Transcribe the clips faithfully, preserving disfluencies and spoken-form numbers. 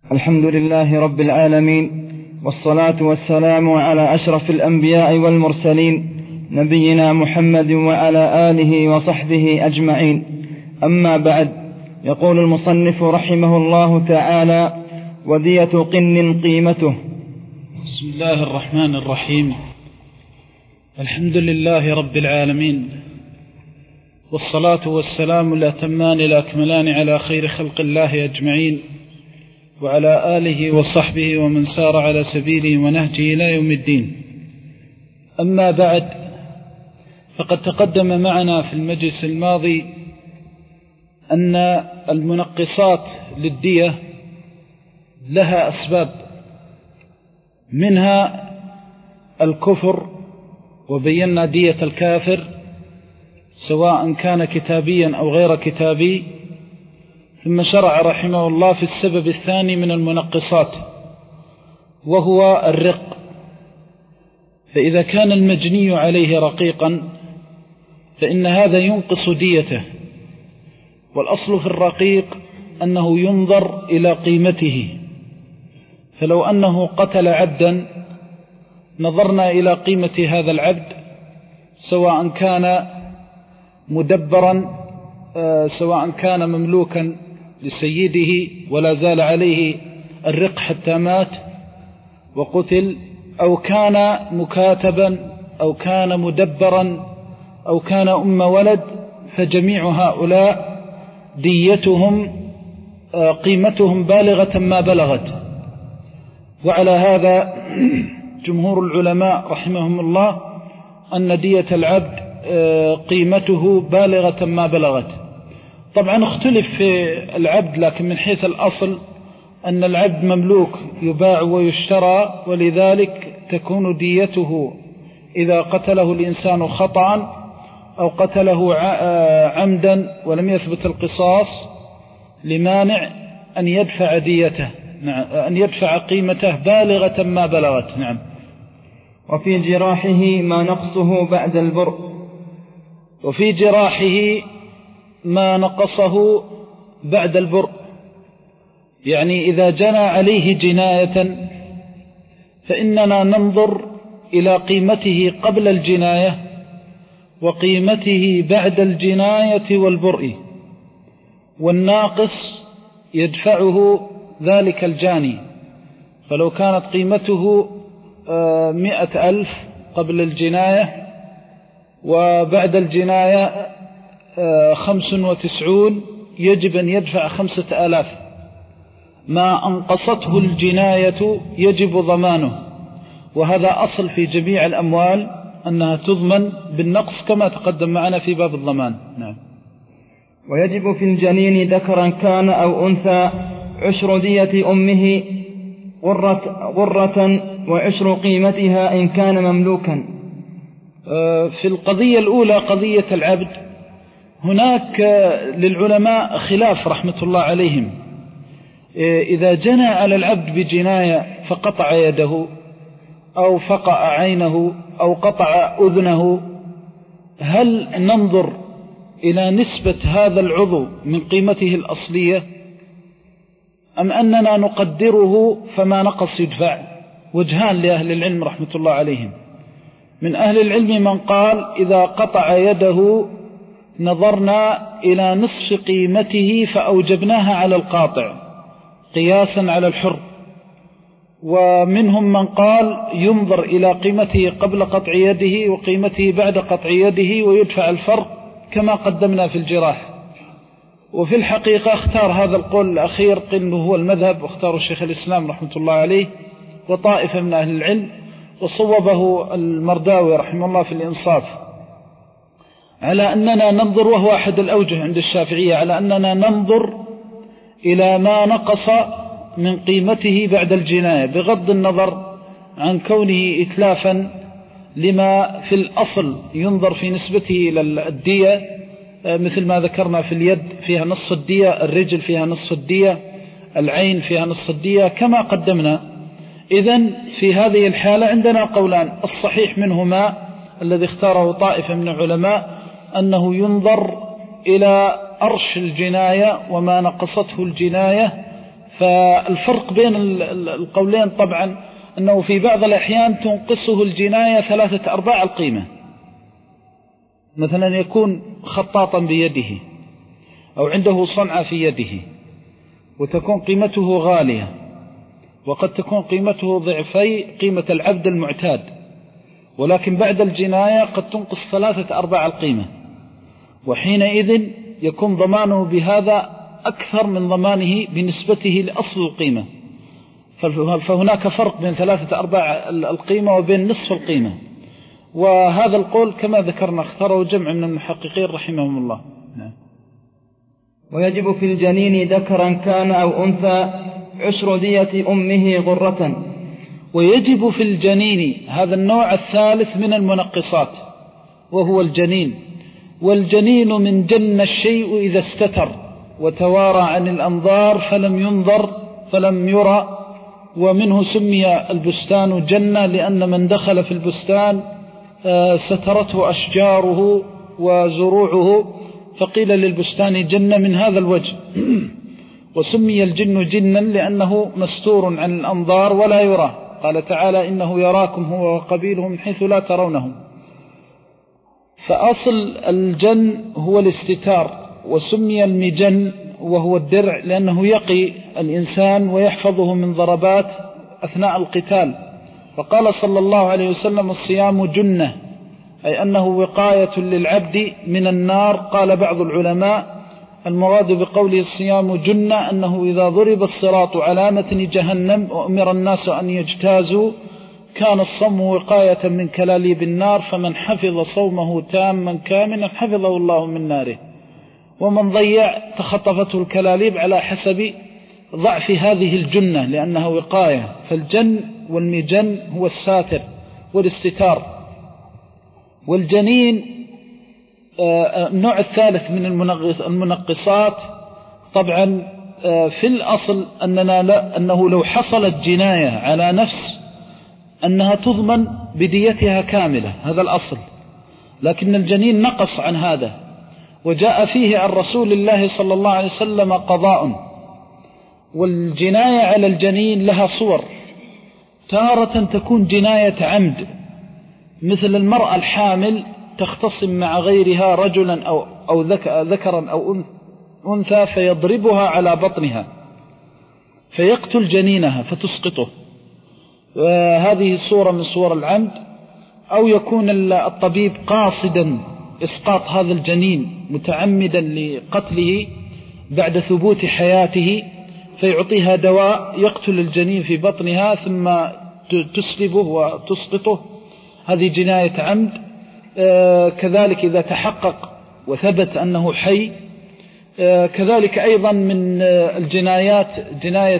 الحمد لله رب العالمين، والصلاة والسلام على أشرف الأنبياء والمرسلين نبينا محمد وعلى آله وصحبه أجمعين. أما بعد، يقول المصنف رحمه الله تعالى: ودية قن قيمته. بسم الله الرحمن الرحيم. الحمد لله رب العالمين، والصلاة والسلام الأتمان الأكملان على خير خلق الله أجمعين، وعلى آله وصحبه ومن سار على سبيله ونهجه إلى يوم الدين. أما بعد، فقد تقدم معنا في المجلس الماضي أن المنقصات للدية لها أسباب، منها الكفر، وبينا دية الكافر سواء كان كتابيا أو غير كتابي. ثم شرع رحمه الله في السبب الثاني من المنقصات، وهو الرق. فإذا كان المجني عليه رقيقا فإن هذا ينقص ديته، والأصل في الرقيق أنه ينظر إلى قيمته. فلو أنه قتل عبدا نظرنا إلى قيمة هذا العبد، سواء كان مدبرا سواء كان مملوكا لسيده ولا زال عليه الرق حتى مات وقتل، أو كان مكاتبا أو كان مدبرا أو كان أم ولد، فجميع هؤلاء ديتهم قيمتهم بالغة ما بلغت. وعلى هذا جمهور العلماء رحمهم الله أن دية العبد قيمته بالغة ما بلغت. طبعا اختلف في العبد، لكن من حيث الأصل أن العبد مملوك يباع ويشترى، ولذلك تكون ديته إذا قتله الإنسان خطأ أو قتله عمدا ولم يثبت القصاص لمانع أن يدفع ديته، أن يدفع قيمته بالغة ما بلغت. نعم. وفي جراحه ما نقصه بعد البرء. وفي جراحه ما نقصه بعد البرء، يعني إذا جنى عليه جناية فإننا ننظر إلى قيمته قبل الجناية وقيمته بعد الجناية والبرء، والناقص يدفعه ذلك الجاني. فلو كانت قيمته مئة ألف قبل الجناية وبعد الجناية خمس وتسعون، يجب أن يدفع خمسة آلاف. ما أنقصته الجناية يجب ضمانه، وهذا أصل في جميع الأموال أنها تضمن بالنقص كما تقدم معنا في باب الضمان. نعم. ويجب في الجنين ذكرا كان أو أنثى عشر دية أمه غرة, غرة وعشر قيمتها إن كان مملوكا. في القضية الأولى قضية العبد، هناك للعلماء خلاف رحمة الله عليهم. إذا جنى على العبد بجناية فقطع يده أو فقع عينه أو قطع أذنه، هل ننظر إلى نسبة هذا العضو من قيمته الأصلية أم أننا نقدره فما نقص يدفع؟ وجهان لأهل العلم رحمة الله عليهم. من أهل العلم من قال إذا قطع يده نظرنا إلى نصف قيمته فأوجبناها على القاطع قياسا على الحر. ومنهم من قال ينظر إلى قيمته قبل قطع يده وقيمته بعد قطع يده ويدفع الفرق كما قدمنا في الجراح. وفي الحقيقة اختار هذا القول الأخير قلنا هو المذهب، واختار الشيخ الإسلام رحمة الله عليه وطائفة من أهل العلم، وصوبه المرداوي رحمه الله في الإنصاف، على أننا ننظر، وهو أحد الأوجه عند الشافعية، على أننا ننظر إلى ما نقص من قيمته بعد الجناية، بغض النظر عن كونه إتلافا لما في الأصل ينظر في نسبته إلى الدية، مثل ما ذكرنا في اليد فيها نصف الدية، الرجل فيها نصف الدية، العين فيها نصف الدية كما قدمنا. إذن في هذه الحالة عندنا قولان، الصحيح منهما الذي اختاره طائفة من العلماء أنه ينظر إلى أرش الجناية وما نقصته الجناية فالفرق بين القولين طبعا أنه في بعض الأحيان تنقصه الجناية ثلاثة أرباع القيمة، مثلا يكون خطاطا بيده أو عنده صنعة في يده وتكون قيمته غالية، وقد تكون قيمته ضعفي قيمة العبد المعتاد، ولكن بعد الجناية قد تنقص ثلاثة أرباع القيمة، وحينئذ يكون ضمانه بهذا أكثر من ضمانه بنسبته لأصل القيمة. فهناك فرق بين ثلاثة أرباع القيمة وبين نصف القيمة، وهذا القول كما ذكرنا اختاره جمع من المحققين رحمهم الله. ويجب في الجنين ذكرا كان أو أنثى عشر دية أمه غرة. ويجب في الجنين، هذا النوع الثالث من المنقصات وهو الجنين. والجنين من جن الشيء إذا استتر وتوارى عن الأنظار فلم ينظر فلم يرى، ومنه سمي البستان جنة لأن من دخل في البستان سترته أشجاره وزروعه، فقيل للبستان جنة من هذا الوجه. وسمي الجن جنا لأنه مستور عن الأنظار ولا يرى، قال تعالى إنه يراكم هو وقبيله من حيث لا ترونهم. فأصل الجن هو الاستتار، وسمي المجن وهو الدرع لأنه يقي الإنسان ويحفظه من ضربات أثناء القتال. فقال صلى الله عليه وسلم الصيام جنة، أي أنه وقاية للعبد من النار. قال بعض العلماء المراد بقوله الصيام جنة أنه إذا ضرب الصراط على متن جهنم وأمر الناس أن يجتازوا كان الصوم وقاية من كلاليب النار، فمن حفظ صومه تاما كاملا حفظه الله من ناره، ومن ضيع تخطفته الكلاليب على حسب ضعف هذه الجنة لأنها وقاية. فالجن والمجن هو الساتر والاستتار. والجنين النوع الثالث من المنقصات طبعا في الأصل أننا لا أنه لو حصلت جناية على نفس أنها تضمن بديتها كاملة، هذا الأصل، لكن الجنين نقص عن هذا، وجاء فيه عن رسول الله صلى الله عليه وسلم قضاء. والجناية على الجنين لها صور، تارة تكون جناية عمد، مثل المرأة الحامل تختصم مع غيرها رجلا أو, أو ذكرا أو أنثى فيضربها على بطنها فيقتل جنينها فتسقطه، هذه صورة من صور العمد. أو يكون الطبيب قاصدا إسقاط هذا الجنين متعمدا لقتله بعد ثبوت حياته، فيعطيها دواء يقتل الجنين في بطنها ثم تسلبه وتسقطه، هذه جناية عمد. كذلك إذا تحقق وثبت أنه حي. كذلك أيضا من الجنايات جناية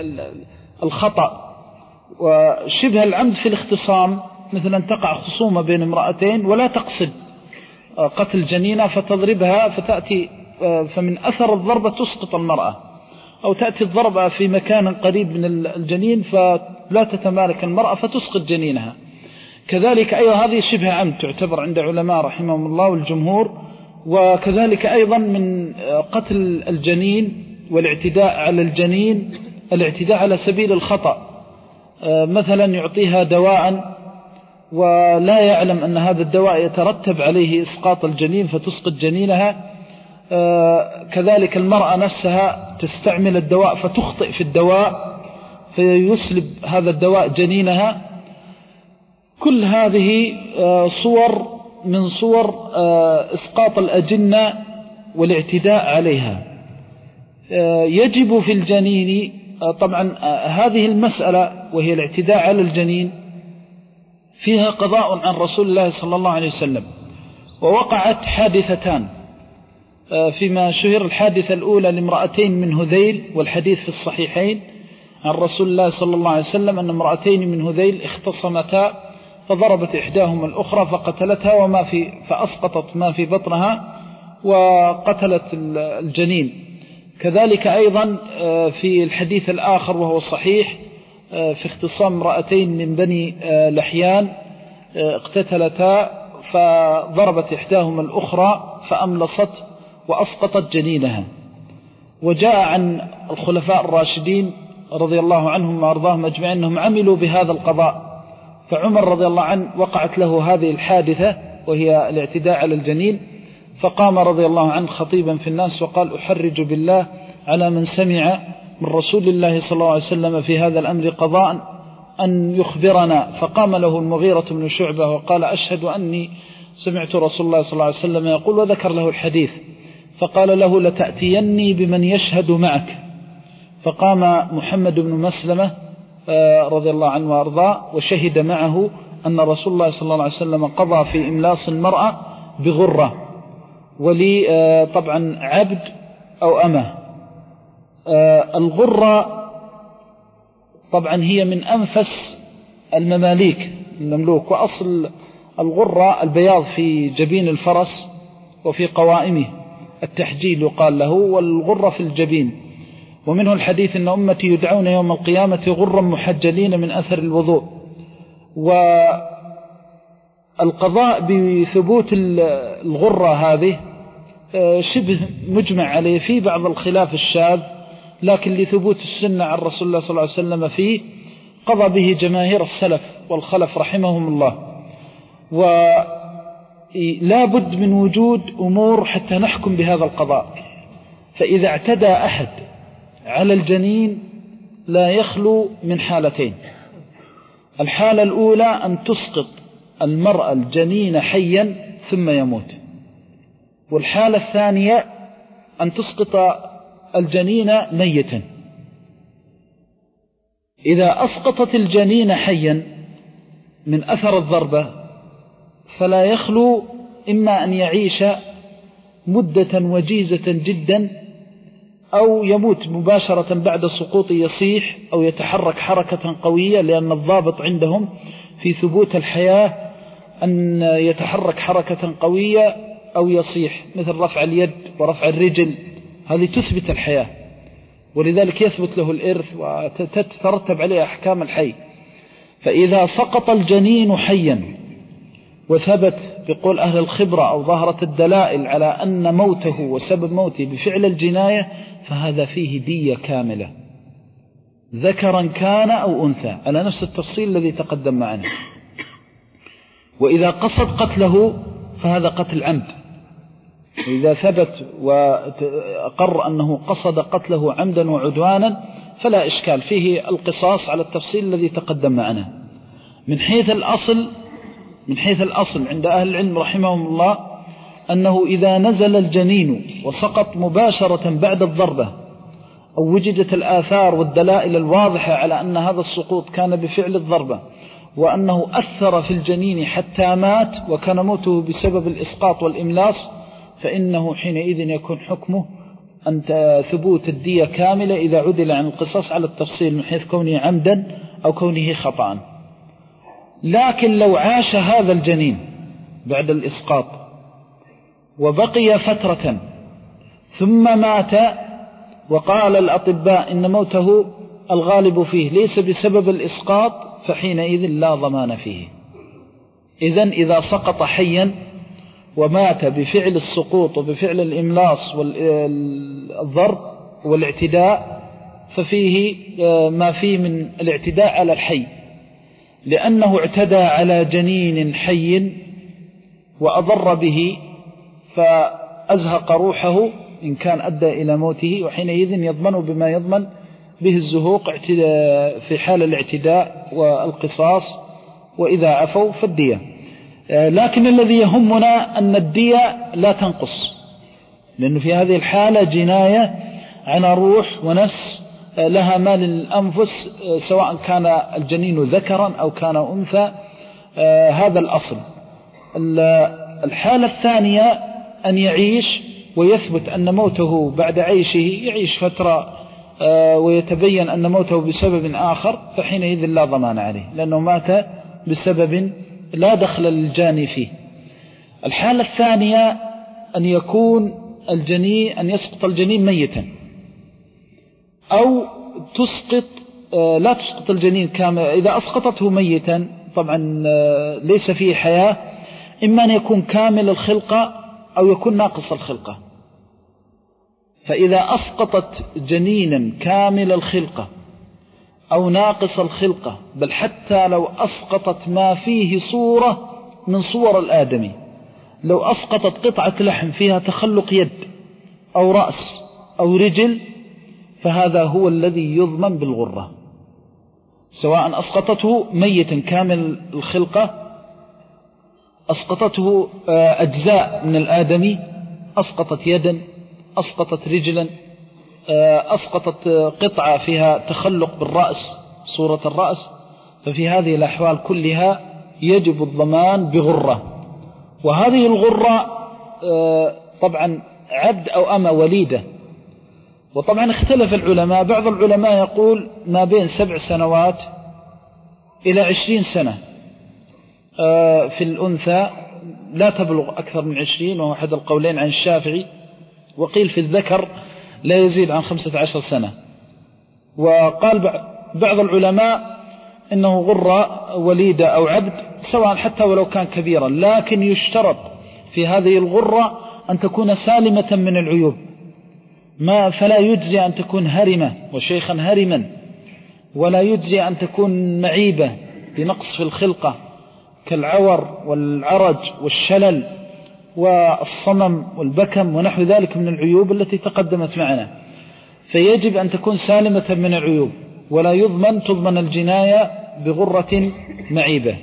الخطأ وشبه العمد في الاختصام، مثلا تقع خصومة بين امرأتين ولا تقصد قتل جنينة فتضربها فتأتي فمن أثر الضربة تسقط المرأة، أو تأتي الضربة في مكان قريب من الجنين فلا تتمالك المرأة فتسقط جنينها. كذلك أيضا هذه شبه عمد تعتبر عند علماء رحمهم الله والجمهور. وكذلك أيضا من قتل الجنين والاعتداء على الجنين الاعتداء على سبيل الخطأ، مثلا يعطيها دواء ولا يعلم أن هذا الدواء يترتب عليه إسقاط الجنين فتسقط جنينها. كذلك المرأة نفسها تستعمل الدواء فتخطئ في الدواء فيسلب هذا الدواء جنينها. كل هذه صور من صور إسقاط الأجنة والاعتداء عليها. يجب في الجنين طبعا هذه المسألة وهي الاعتداء على الجنين فيها قضاء عن رسول الله صلى الله عليه وسلم، ووقعت حادثتان فيما شهر. الحادثة الأولى لامرأتين من هذيل، والحديث في الصحيحين عن رسول الله صلى الله عليه وسلم أن امرأتين من هذيل اختصمتا فضربت إحداهما الأخرى فقتلتها وما في فأسقطت ما في بطنها وقتلت الجنين. كذلك أيضا في الحديث الآخر وهو صحيح في اختصام امرأتين من بني لحيان اقتتلتا فضربت إحداهما الأخرى فأملصت وأسقطت جنينها. وجاء عن الخلفاء الراشدين رضي الله عنهم وأرضاهم أجمعين أنهم عملوا بهذا القضاء. فعمر رضي الله عنه وقعت له هذه الحادثة وهي الاعتداء على الجنين، فقام رضي الله عنه خطيبا في الناس وقال: أحرج بالله على من سمع من رسول الله صلى الله عليه وسلم في هذا الأمر قضاء أن يخبرنا. فقام له المغيرة بن شعبة وقال: أشهد أني سمعت رسول الله صلى الله عليه وسلم يقول، وذكر له الحديث. فقال له: لتأتيني بمن يشهد معك. فقام محمد بن مسلمة رضي الله عنه وأرضاه وشهد معه أن رسول الله صلى الله عليه وسلم قضى في إملاص المرأة بغرة، ولي طبعا عبد أو أمه. الغرة طبعا هي من أنفس المماليك المملوك، وأصل الغرة البياض في جبين الفرس وفي قوائمه، التحجيل يقال له، والغرة في الجبين. ومنه الحديث أن أمتي يدعون يوم القيامة غرا محجلين من أثر الوضوء. والقضاء بثبوت الغرة هذه شبه مجمع عليه في بعض الخلاف الشاذ، لكن لثبوت السنة عن رسول الله صلى الله عليه وسلم فيه قضى به جماهير السلف والخلف رحمهم الله. ولا بد من وجود أمور حتى نحكم بهذا القضاء. فإذا اعتدى أحد على الجنين لا يخلو من حالتين: الحالة الأولى أن تسقط المرأة الجنين حيا ثم يموت، والحالة الثانية أن تسقط الجنين ميتا. إذا أسقطت الجنين حيا من أثر الضربة فلا يخلو إما أن يعيش مدة وجيزة جدا، أو يموت مباشرة بعد سقوط يصيح أو يتحرك حركة قوية، لأن الضابط عندهم في ثبوت الحياة أن يتحرك حركة قوية أو يصيح، مثل رفع اليد ورفع الرجل، هذه تثبت الحياة، ولذلك يثبت له الإرث وتترتب عليه أحكام الحي. فإذا سقط الجنين حيا وثبت بقول أهل الخبرة أو ظهرت الدلائل على أن موته وسبب موته بفعل الجناية، فهذا فيه دية كاملة، ذكرا كان أو أنثى، على نفس التفصيل الذي تقدم معنا. وإذا قصد قتله فهذا قتل عمد، وإذا ثبت وأقر أنه قصد قتله عمدا وعدوانا فلا إشكال، فيه القصاص على التفصيل الذي تقدم معنا. من حيث الأصل من حيث الأصل عند أهل العلم رحمهم الله أنه إذا نزل الجنين وسقط مباشرة بعد الضربة، أو وجدت الآثار والدلائل الواضحة على أن هذا السقوط كان بفعل الضربة، وأنه أثر في الجنين حتى مات وكان موته بسبب الإسقاط والإملاص، فإنه حينئذ يكون حكمه أن ثبوت الدية كاملة إذا عدل عن القصاص على التفصيل من حيث كونه عمدا أو كونه خطأ. لكن لو عاش هذا الجنين بعد الإسقاط وبقي فترة ثم مات، وقال الأطباء إن موته الغالب فيه ليس بسبب الإسقاط، فحينئذ لا ضمان فيه. إذن إذا سقط حيا ومات بفعل السقوط وبفعل الإملاص والضرب والاعتداء، ففيه ما فيه من الاعتداء على الحي، لأنه اعتدى على جنين حي وأضر به فأزهق روحه إن كان أدى إلى موته، وحينئذ يضمن بما يضمن به الزهوق في حال الاعتداء والقصاص، وإذا عفوا فالدية. لكن الذي يهمنا أن الدية لا تنقص، لأنه في هذه الحالة جناية على روح ونفس لها مال الأنفس، سواء كان الجنين ذكرا أو كان أنثى، هذا الأصل. الحالة الثانية أن يعيش ويثبت أن موته بعد عيشه، يعيش فترة ويتبين أن موته بسبب آخر، فحينئذ لا ضمان عليه، لأنه مات بسبب لا دخل للجاني فيه. الحالة الثانية أن يكون الجنين أن يسقط الجنين ميتا، أو تسقط لا تسقط الجنين كامل. إذا أسقطته ميتا طبعا ليس فيه حياة، إما أن يكون كامل الخلقة أو يكون ناقص الخلقة. فإذا أسقطت جنينا كامل الخلقة أو ناقص الخلقة، بل حتى لو أسقطت ما فيه صورة من صور الآدمي، لو أسقطت قطعة لحم فيها تخلق يد أو رأس أو رجل، فهذا هو الذي يضمن بالغرة، سواء أسقطته ميتا كامل الخلقة، أسقطته أجزاء من الآدمي، أسقطت يدا، أسقطت رجلا، أسقطت قطعة فيها تخلق بالرأس صورة الرأس، ففي هذه الأحوال كلها يجب الضمان بغرة. وهذه الغرة طبعا عبد أو أمة وليدة. وطبعا اختلف العلماء، بعض العلماء يقول ما بين سبع سنوات إلى عشرين سنة في الأنثى، لا تبلغ أكثر من عشرين، وهو أحد القولين عن الشافعي. وقيل في الذكر لا يزيد عن خمسة عشر سنة. وقال بعض العلماء إنه غرة وليدة أو عبد سواء حتى ولو كان كبيرا، لكن يشترط في هذه الغرة أن تكون سالمة من العيوب، ما فلا يجزي أن تكون هرمة وشيخا هرما، ولا يجزي أن تكون معيبة بنقص في الخلقة كالعور والعرج والشلل والصمم والبكم ونحو ذلك من العيوب التي تقدمت معنا. فيجب أن تكون سالمة من العيوب، ولا يضمن تضمن الجناية بغرة معيبة.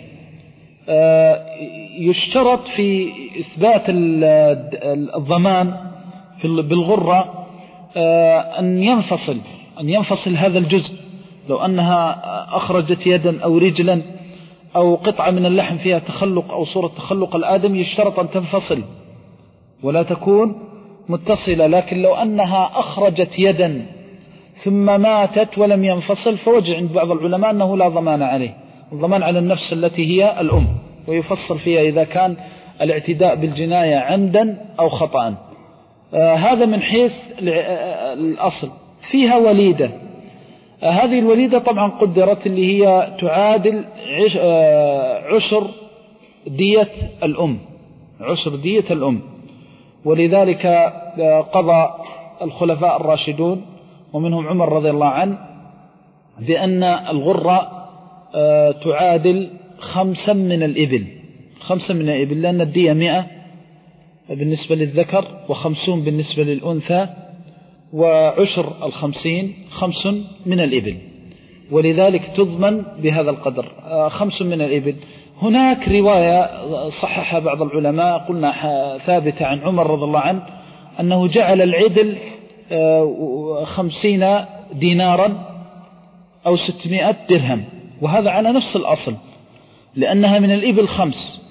يشترط في إثبات الضمان بالغرة أن ينفصل أن ينفصل هذا الجزء، لو أنها أخرجت يدا أو رجلا أو قطعة من اللحم فيها تخلق أو صورة تخلق الآدم، يشترط أن تنفصل ولا تكون متصلة. لكن لو أنها أخرجت يدا ثم ماتت ولم ينفصل، فوجه عند بعض العلماء أنه لا ضمان عليه، الضمان على النفس التي هي الأم، ويفصل فيها إذا كان الاعتداء بالجناية عمدا أو خطأ. آه هذا من حيث الأصل. فيها وليدة، آه هذه الوليدة طبعا قدرت اللي هي تعادل عش آه عشر دية الأم، عشر دية الأم. ولذلك آه قضى الخلفاء الراشدون ومنهم عمر رضي الله عنه بأن الغرة آه تعادل خمسا من الإبل، خمسا من الإبل، لأن الدية مئة بالنسبة للذكر وخمسون بالنسبة للأنثى، وعشر الخمسين خمس من الإبل، ولذلك تضمن بهذا القدر خمس من الإبل. هناك رواية صححها بعض العلماء قلنا ثابتة عن عمر رضي الله عنه أنه جعل العدل خمسين دينارا أو ستمائة درهم، وهذا على نفس الأصل لأنها من الإبل خمس،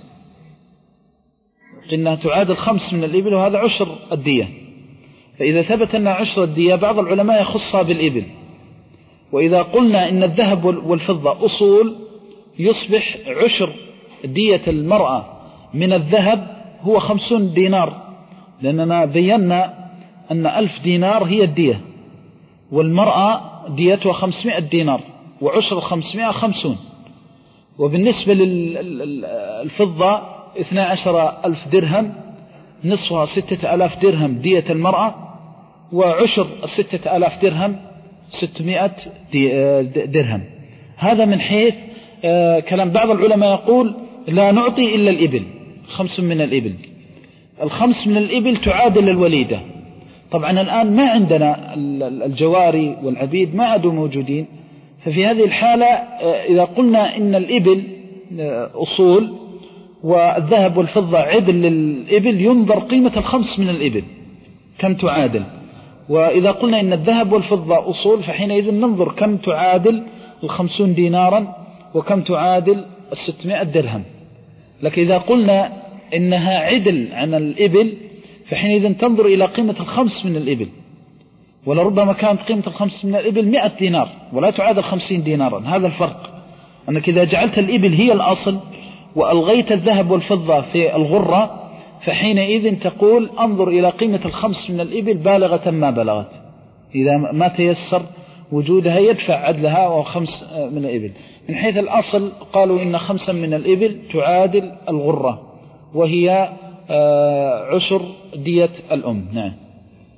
إنها تعادل خمس من الإبل، وهذا عشر الدية. فإذا ثبت أنها عشر الدية بعض العلماء يخصها بالإبل. وإذا قلنا إن الذهب والفضة أصول، يصبح عشر دية المرأة من الذهب هو خمسون دينار، لأننا بينا أن ألف دينار هي الدية، والمرأة ديتها خمسمائة دينار، وعشر خمسمائة خمسون. وبالنسبة للفضة اثنى عشر ألف درهم، نصفها ستة ألاف درهم دية المرأة، وعشر الستة ألاف درهم ستمائة درهم. هذا من حيث كلام بعض العلماء يقول لا نعطي إلا الإبل، خمس من الإبل. الخمس من الإبل تعادل الوليدة. طبعا الآن ما عندنا الجواري والعبيد ما عادوا موجودين، ففي هذه الحالة إذا قلنا إن الإبل أصول والذهب والفضة عدل للإبل، ينظر قيمة الخمس من الإبل كم تعادل. وإذا قلنا إن الذهب والفضة أصول، فحينئذ ننظر كم تعادل الخمسون دينارا وكم تعادل الستمائة درهم. لكن إذا قلنا إنها عدل عن الإبل، فحينئذ تنظر إلى قيمة الخمس من الإبل، ولربما كانت قيمة الخمس من الإبل مئة دينار ولا تعادل خمسين دينارا. هذا الفرق، أنك إذا جعلت الإبل هي الأصل وألغيت الذهب والفضة في الغرة، فحينئذ تقول انظر إلى قيمة الخمس من الإبل بالغة ما بلغت، إذا ما تيسر وجودها يدفع عدلها وخمس من الإبل. من حيث الأصل قالوا إن خمسا من الإبل تعادل الغرة، وهي عشر دية الأم. نعم.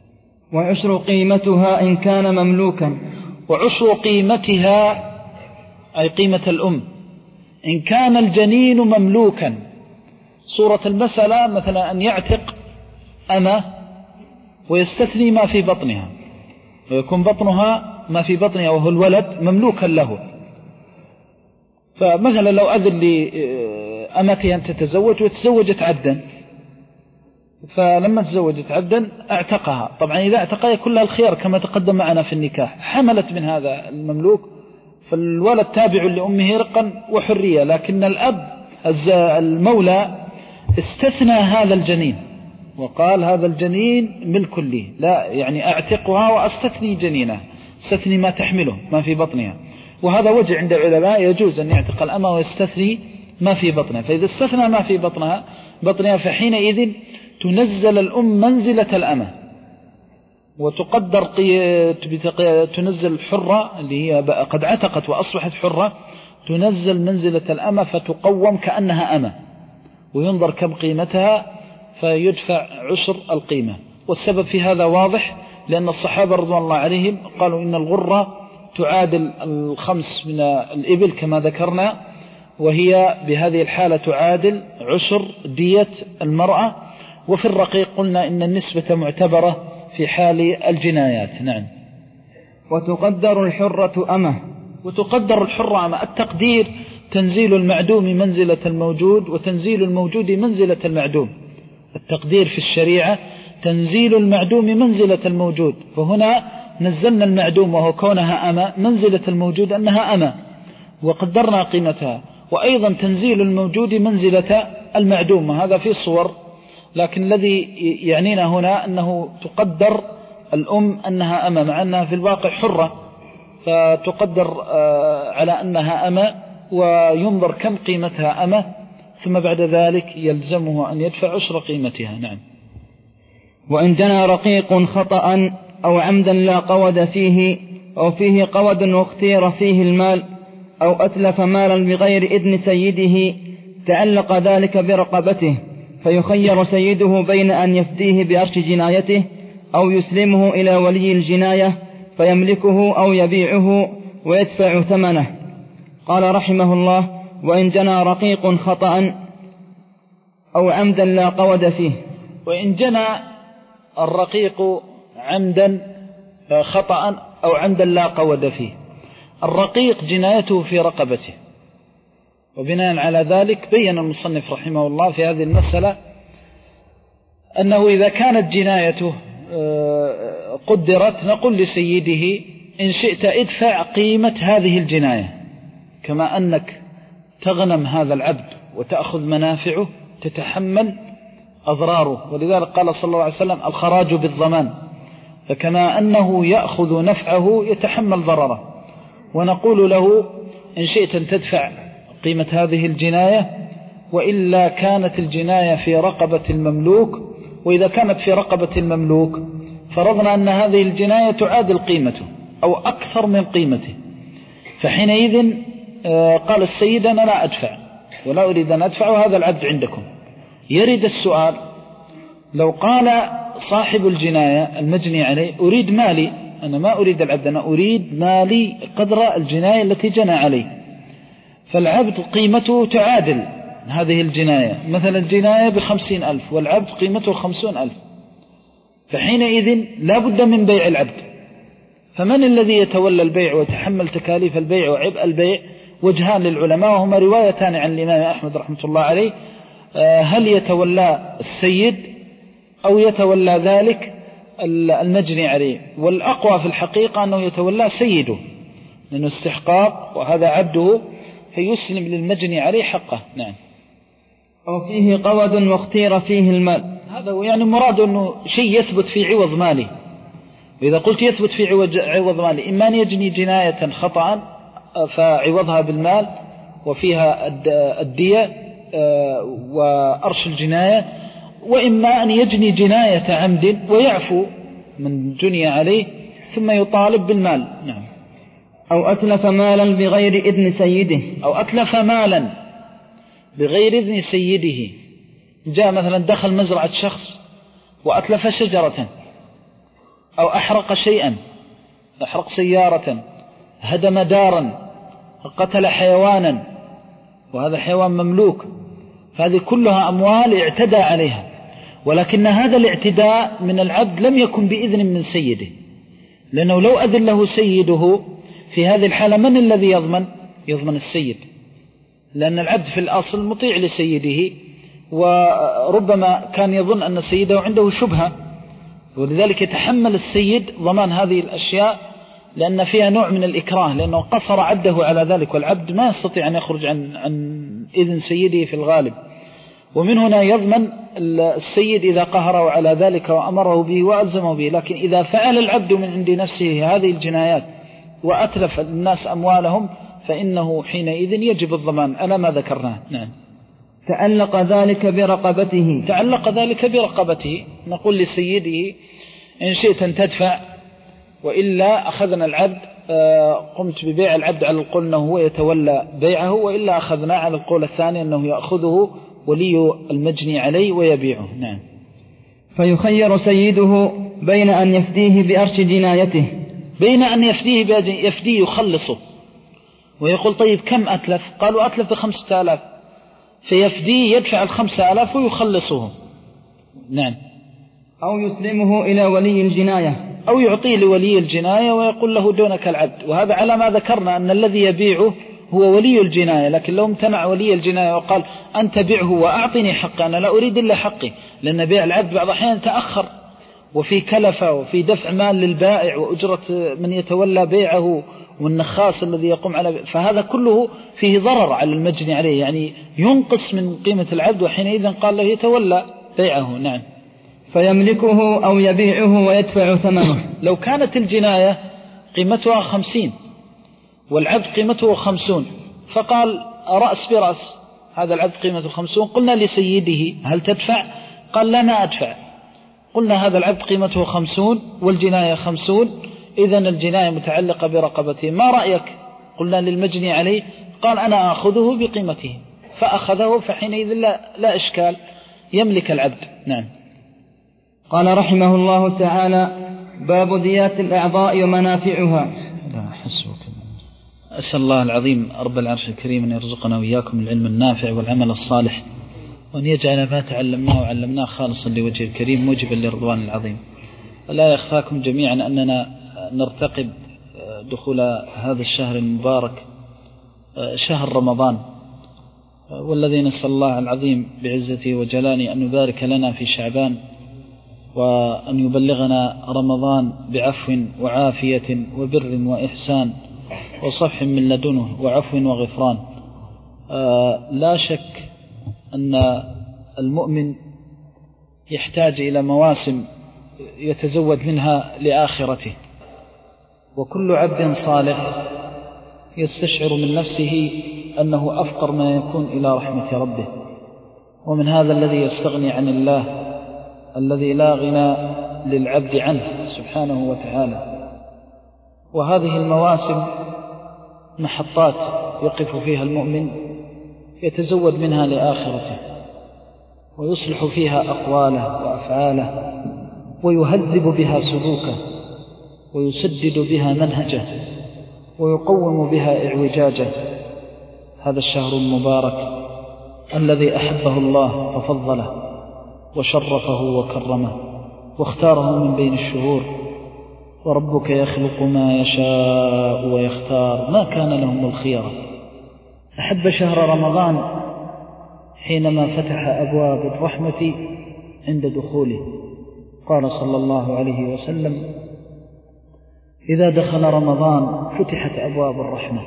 وعشر قيمتها إن كان مملوكا. وعشر قيمتها أي قيمة الأم إن كان الجنين مملوكا. صورة المسألة مثلا أن يعتق أمة ويستثني ما في بطنها، ويكون بطنها ما في بطنها وهو الولد مملوكا له. فمثلا لو أذن لأمتي أن تتزوج وتزوجت عبدا، فلما تزوجت عبدا اعتقها. طبعا إذا اعتقها يكون لها الخيار كما تقدم معنا في النكاح. حملت من هذا المملوك فالولد تابع لأمه رقا وحرية، لكن الأب المولى استثنى هذا الجنين وقال هذا الجنين ملك لي، لا يعني أعتقها وأستثني جنينه، استثني ما تحمله ما في بطنها. وهذا وجه عند العلماء يجوز أن يعتق الأمة ويستثني ما في بطنها. فإذا استثنى ما في بطنها بطنها فحينئذ تنزل الأم منزلة الأمة، وتقدر تنزل الحرة اللي هي قد عتقت وأصبحت حرة، تنزل منزلة الأمة فتقوم كأنها أمة، وينظر كم قيمتها فيدفع عشر القيمة. والسبب في هذا واضح، لأن الصحابة رضوان الله عليهم قالوا إن الغرة تعادل الخمس من الإبل كما ذكرنا، وهي بهذه الحالة تعادل عشر دية المرأة. وفي الرقيق قلنا إن النسبة معتبرة في حال الجنايات. نعم. وتقدر الحرة أمة. وتقدر الحرة أمة. التقدير تنزيل المعدوم منزلة الموجود، وتنزيل الموجود منزلة المعدوم. التقدير في الشريعة تنزيل المعدوم منزلة الموجود، فهنا نزلنا المعدوم وهو كونها أمة منزلة الموجود أنها أمة وقدرنا قيمتها، وأيضا تنزيل الموجود منزلة المعدوم، وهذا في صور. لكن الذي يعنينا هنا أنه تقدر الأم أنها أمة مع أنها في الواقع حرة، فتقدر على أنها أمة وينظر كم قيمتها أمة، ثم بعد ذلك يلزمه أن يدفع عشر قيمتها. نعم. وإن جنى رقيق خطأ أو عمدا لا قود فيه، أو فيه قود واختير فيه المال، أو أتلف مالا بغير إذن سيده، تعلق ذلك برقبته، فيخير سيده بين أن يفديه بأرش جنايته أو يسلمه إلى ولي الجناية فيملكه أو يبيعه ويدفع ثمنه. قال رحمه الله: وإن جنى رقيق خطأ أو عمدا لا قود فيه. وإن جنى الرقيق عمدا خطأ أو عمدا لا قود فيه. الرقيق جنايته في رقبته، وبناء على ذلك بين المصنف رحمه الله في هذه المسألة أنه إذا كانت جنايته قدرت نقول لسيده: إن شئت ادفع قيمة هذه الجناية، كما أنك تغنم هذا العبد وتأخذ منافعه تتحمل أضراره. ولذلك قال صلى الله عليه وسلم: الخراج بالضمان. فكما أنه يأخذ نفعه يتحمل ضرره. ونقول له: إن شئت أن تدفع قيمة هذه الجناية، وإلا كانت الجناية في رقبة المملوك. وإذا كانت في رقبة المملوك فرضنا أن هذه الجناية تعادل قيمته أو أكثر من قيمته، فحينئذ قال السيد: أنا لا أدفع ولا أريد أن أدفع وهذا العبد عندكم. يرد السؤال: لو قال صاحب الجناية المجني عليه: أريد مالي، أنا ما أريد العبد، أنا أريد مالي قدر الجناية التي جنى عليه، فالعبد قيمته تعادل هذه الجناية، مثلا الجناية بخمسين ألف والعبد قيمته خمسون ألف، فحينئذ لا بد من بيع العبد. فمن الذي يتولى البيع ويتحمل تكاليف البيع وعبء البيع؟ وجهان للعلماء، وهما روايتان عن الإمام أحمد رحمة الله عليه: هل يتولى السيد أو يتولى ذلك المجني عليه؟ والأقوى في الحقيقة أنه يتولى سيده، لأنه استحقاق وهذا عبده، فيسلم للمجني عليه حقه. نعم. أو فيه قود واختير فيه المال. هذا يعني مراد أنه شيء يثبت في عوض مالي. وإذا قلت يثبت في عوض مالي، إما أن يجني جناية خطأ فعوضها بالمال وفيها الدية وأرش الجناية، وإما أن يجني جناية عمد ويعفو من جني عليه ثم يطالب بالمال. نعم. أو أتلف مالا بغير إذن سيده. أو أتلف مالا بغير إذن سيده، جاء مثلا دخل مزرعة شخص وأتلف شجرة، أو أحرق شيئا، أحرق سيارة، هدم دارا، قتل حيوانا، وهذا حيوان مملوك، فهذه كلها أموال اعتدى عليها. ولكن هذا الاعتداء من العبد لم يكن بإذن من سيده، لأنه لو أذن له سيده في هذه الحالة من الذي يضمن؟ يضمن السيد، لأن العبد في الأصل مطيع لسيده، وربما كان يظن أن سيده عنده شبهة، ولذلك يتحمل السيد ضمان هذه الأشياء، لأن فيها نوع من الإكراه، لأنه قصر عبده على ذلك، والعبد ما يستطيع أن يخرج عن, عن إذن سيده في الغالب. ومن هنا يضمن السيد إذا قهره على ذلك وأمره به وألزمه به. لكن إذا فعل العبد من عند نفسه هذه الجنايات وأتلف الناس أموالهم فإنه حينئذ يجب الضمان على ما ذكرناه. نعم. تعلق ذلك برقبته تعلق ذلك برقبته نقول لسيده إن شئت أن تدفع، وإلا أخذنا العبد، قمت ببيع العبد على القول أنه هو يتولى بيعه، وإلا أخذنا على القول الثاني أنه يأخذه ولي المجني عليه ويبيعه. نعم. فيخير سيده بين أن يفديه بأرش جنايته، بين أن يفديه يفديه يخلصه ويقول طيب كم أتلف؟ قالوا أتلف بخمسة آلاف، فيفديه يدفع الخمسة آلاف ويخلصه. نعم. أو يسلمه إلى ولي الجناية، أو يعطيه لولي الجناية ويقول له دونك العبد. وهذا على ما ذكرنا أن الذي يبيعه هو ولي الجناية، لكن لو امتنع ولي الجناية وقال أنت بيعه وأعطني حقي، أنا لا أريد إلا حقي، لأن بيع العبد بعض الأحيان تأخر وفي كلفة وفي دفع مال للبائع وأجرة من يتولى بيعه والنخاس الذي يقوم على، فهذا كله فيه ضرر على المجني عليه، يعني ينقص من قيمة العبد، وحينئذ قال له يتولى بيعه. نعم. فيملكه أو يبيعه ويدفع ثمنه. لو كانت الجناية قيمتها خمسين والعبد قيمته خمسون، فقال رأس برأس، هذا العبد قيمته خمسون، قلنا لسيده هل تدفع؟ قال لا ما أدفع. قلنا هذا العبد قيمته خمسون والجناية خمسون، إذن الجناية متعلقة برقبته، ما رأيك؟ قلنا للمجني عليه، قال أنا أخذه بقيمته، فأخذه، فحينئذ لا, لا إشكال، يملك العبد. نعم. قال رحمه الله تعالى: باب ديات الأعضاء ومنافعها. لا حسبك. أسأل الله العظيم رب العرش الكريم أن يرزقنا وإياكم العلم النافع والعمل الصالح، وأن يجعل ما تعلمناه وعلمناه خالصا لوجه الكريم موجبا للرضوان العظيم. لا يخفاكم جميعا أننا نرتقب دخول هذا الشهر المبارك، شهر رمضان، والذي نسأل الله العظيم بعزته وجلاله أن يبارك لنا في شعبان، وأن يبلغنا رمضان بعفو وعافية وبر وإحسان وصفح من لدنه وعفو وغفران. لا شك أن المؤمن يحتاج إلى مواسم يتزود منها لآخرته، وكل عبد صالح يستشعر من نفسه أنه أفقر ما يكون إلى رحمة ربه، ومن هذا الذي يستغني عن الله الذي لا غنى للعبد عنه سبحانه وتعالى. وهذه المواسم محطات يقف فيها المؤمن يتزود منها لآخرته، ويصلح فيها أقواله وأفعاله، ويهذب بها سلوكه، ويسدد بها منهجه، ويقوم بها إعوجاجه. هذا الشهر المبارك الذي أحبه الله ففضله وشرفه وكرمه واختاره من بين الشهور، وربك يخلق ما يشاء ويختار ما كان لهم الخيرة. أحب شهر رمضان حينما فتح أبواب الرحمة عند دخوله، قال صلى الله عليه وسلم: إذا دخل رمضان فتحت أبواب الرحمة.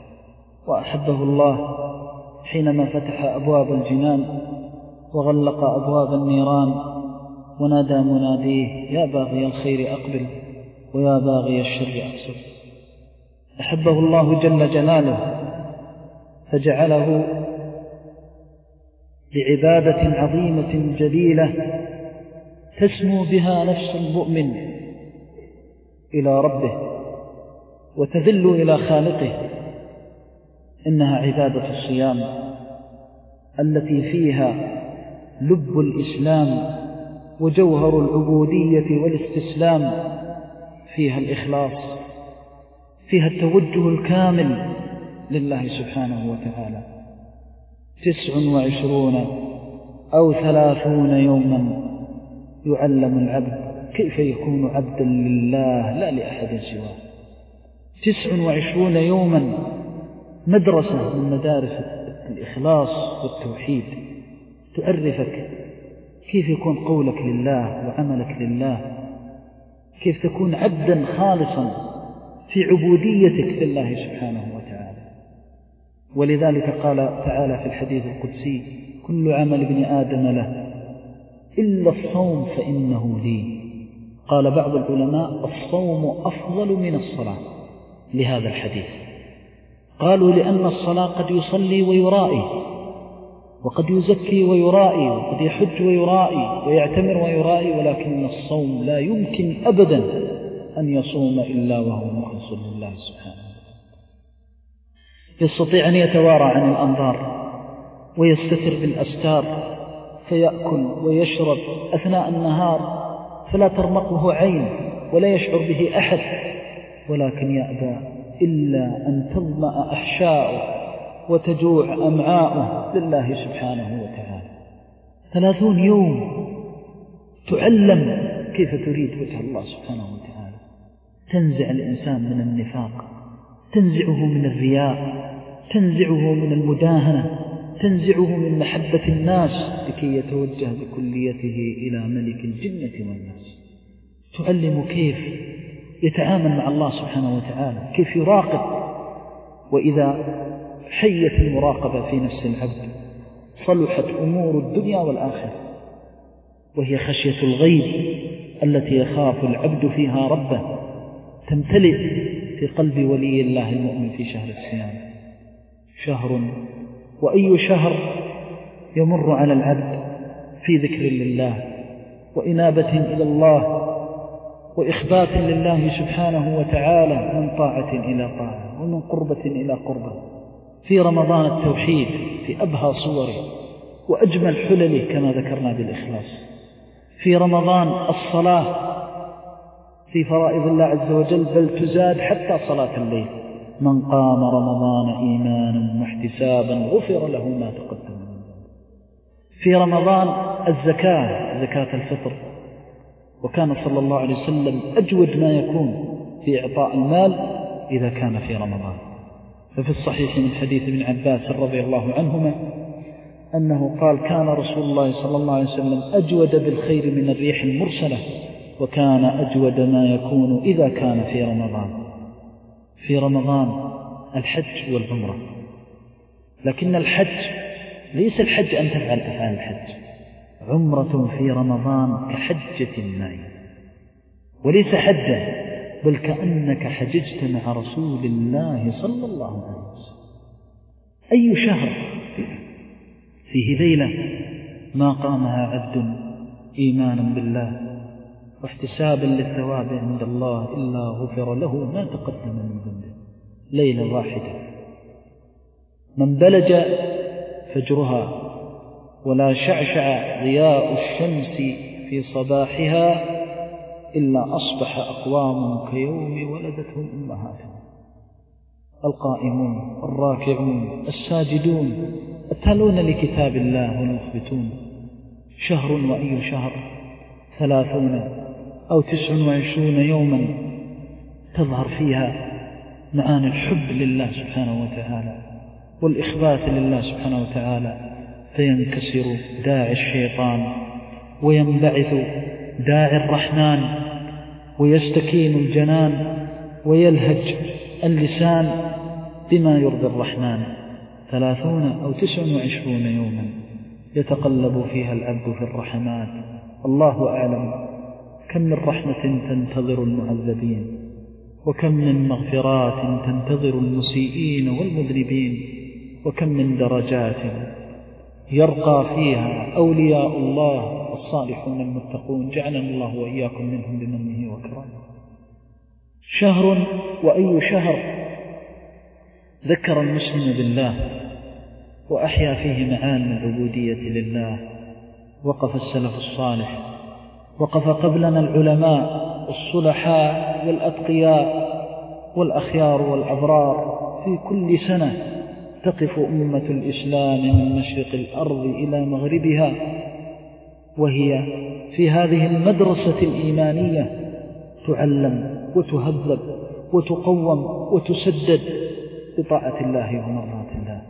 وأحبه الله حينما فتح أبواب الجنان وغلق أبواب النيران، ونادى مناديه: يا باغي الخير أقبل ويا باغي الشر أقصر. أحبه الله جل جلاله فجعله لعبادة عظيمة جليلة تسمو بها نفس المؤمن إلى ربه وتذل إلى خالقه. إنها عبادة الصيام التي فيها لب الإسلام وجوهر العبودية والاستسلام فيها الإخلاص، فيها التوجه الكامل لله سبحانه وتعالى. تسع وعشرون أو ثلاثون يوما يعلم العبد كيف يكون عبدا لله لا لأحد سواه. تسع وعشرون يوما مدرسة من مدارس الإخلاص والتوحيد، تعرفك كيف يكون قولك لله وعملك لله، كيف تكون عبدا خالصا في عبوديتك لله سبحانه وتعالى. ولذلك قال تعالى في الحديث القدسي: كل عمل ابن آدم له إلا الصوم فإنه لي. قال بعض العلماء: الصوم أفضل من الصلاة لهذا الحديث. قالوا: لأن الصلاة قد يصلي ويرائي، وقد يزكي ويرائي، وقد يحج ويرائي ويعتمر ويرائي، ولكن الصوم لا يمكن أبدا أن يصوم إلا وهو مخلص لله سبحانه. يستطيع أن يتوارى عن الأنظار ويستتر بالأستار، فيأكل ويشرب أثناء النهار فلا ترمقه عين ولا يشعر به أحد، ولكن يأبى إلا أن تظمأ أحشاؤه وتجوع أمعاؤه لله سبحانه وتعالى. ثلاثون يوم تعلم كيف تريد وجه الله سبحانه وتعالى، تنزع الإنسان من النفاق، تنزعه من الرياء، تنزعه من المداهنة، تنزعه من محبة الناس لكي يتوجه بكليته إلى ملك الجنة والناس. تعلم كيف يتعامل مع الله سبحانه وتعالى، كيف يراقب. وإذا حيت المراقبة في نفس العبد صلحت أمور الدنيا والآخرة، وهي خشية الغيب التي يخاف العبد فيها ربه، تمتلئ في قلب ولي الله المؤمن في شهر الصيام. شهر وأي شهر يمر على العبد في ذكر لله وإنابة إلى الله وإخبات لله سبحانه وتعالى، من طاعة إلى طاعة ومن قربة إلى قربة. في رمضان التوحيد في أبهى صوره وأجمل حلله كما ذكرنا بالإخلاص. في رمضان الصلاة في فرائض الله عز وجل، بل تزاد حتى صلاة الليل. من قام رمضان إيمانا واحتسابا غفر له ما تقدم من ذنبه. في رمضان الزكاة، زكاة الفطر، وكان صلى الله عليه وسلم أجود ما يكون في إعطاء المال إذا كان في رمضان. ففي الصحيح من حديث ابن عباس رضي الله عنهما أنه قال: كان رسول الله صلى الله عليه وسلم أجود بالخير من الريح المرسلة، وكان أجود ما يكون إذا كان في رمضان. في رمضان الحج والعمرة، لكن الحج ليس الحج أن تفعل أفعال الحج، عمرة في رمضان كحجة معي، وليس حجا بل كأنك حججت مع رسول الله صلى الله عليه وسلم. أي شهر فيه ليلة ما قامها عبد إيمانا بالله واحتسابا للثواب عند الله إلا غفر له ما تقدم من ذنبه. ليلة واحدة من بلج فجرها ولا شعشع ضياء الشمس في صباحها إلا أصبح أقوام كيوم ولدتهم أمهاتهم. القائمون الراكعون الساجدون التالون لكتاب الله والمخبتون. شهر وأي شهر ثلاثون أو تسع وعشرون يوما تظهر فيها معاني الحب لله سبحانه وتعالى والإخبات لله سبحانه وتعالى، فينكسر داعي الشيطان وينبعث داعي الرحمن ويستكين الجنان ويلهج اللسان بما يرضي الرحمن. ثلاثون أو تسع وعشرون يوما يتقلب فيها العبد في الرحمات. الله أعلم كم من رحمة تنتظر المعذبين، وكم من مغفرات تنتظر المسيئين والمذنبين، وكم من درجات يرقى فيها أولياء الله الصالحون المتقون، جعلنا الله وإياكم منهم بمنه وكرامه. شهر وأي شهر ذكر المسلم بالله وأحيا فيه معاني العبودية لله. وقف السلف الصالح، وقف قبلنا العلماء الصلحاء والأتقياء والأخيار والأبرار. في كل سنة تقف أمة الإسلام من مشرق الأرض إلى مغربها وهي في هذه المدرسة الإيمانية تعلم وتهذب وتقوم وتسدد بطاعة الله ومرضات الله.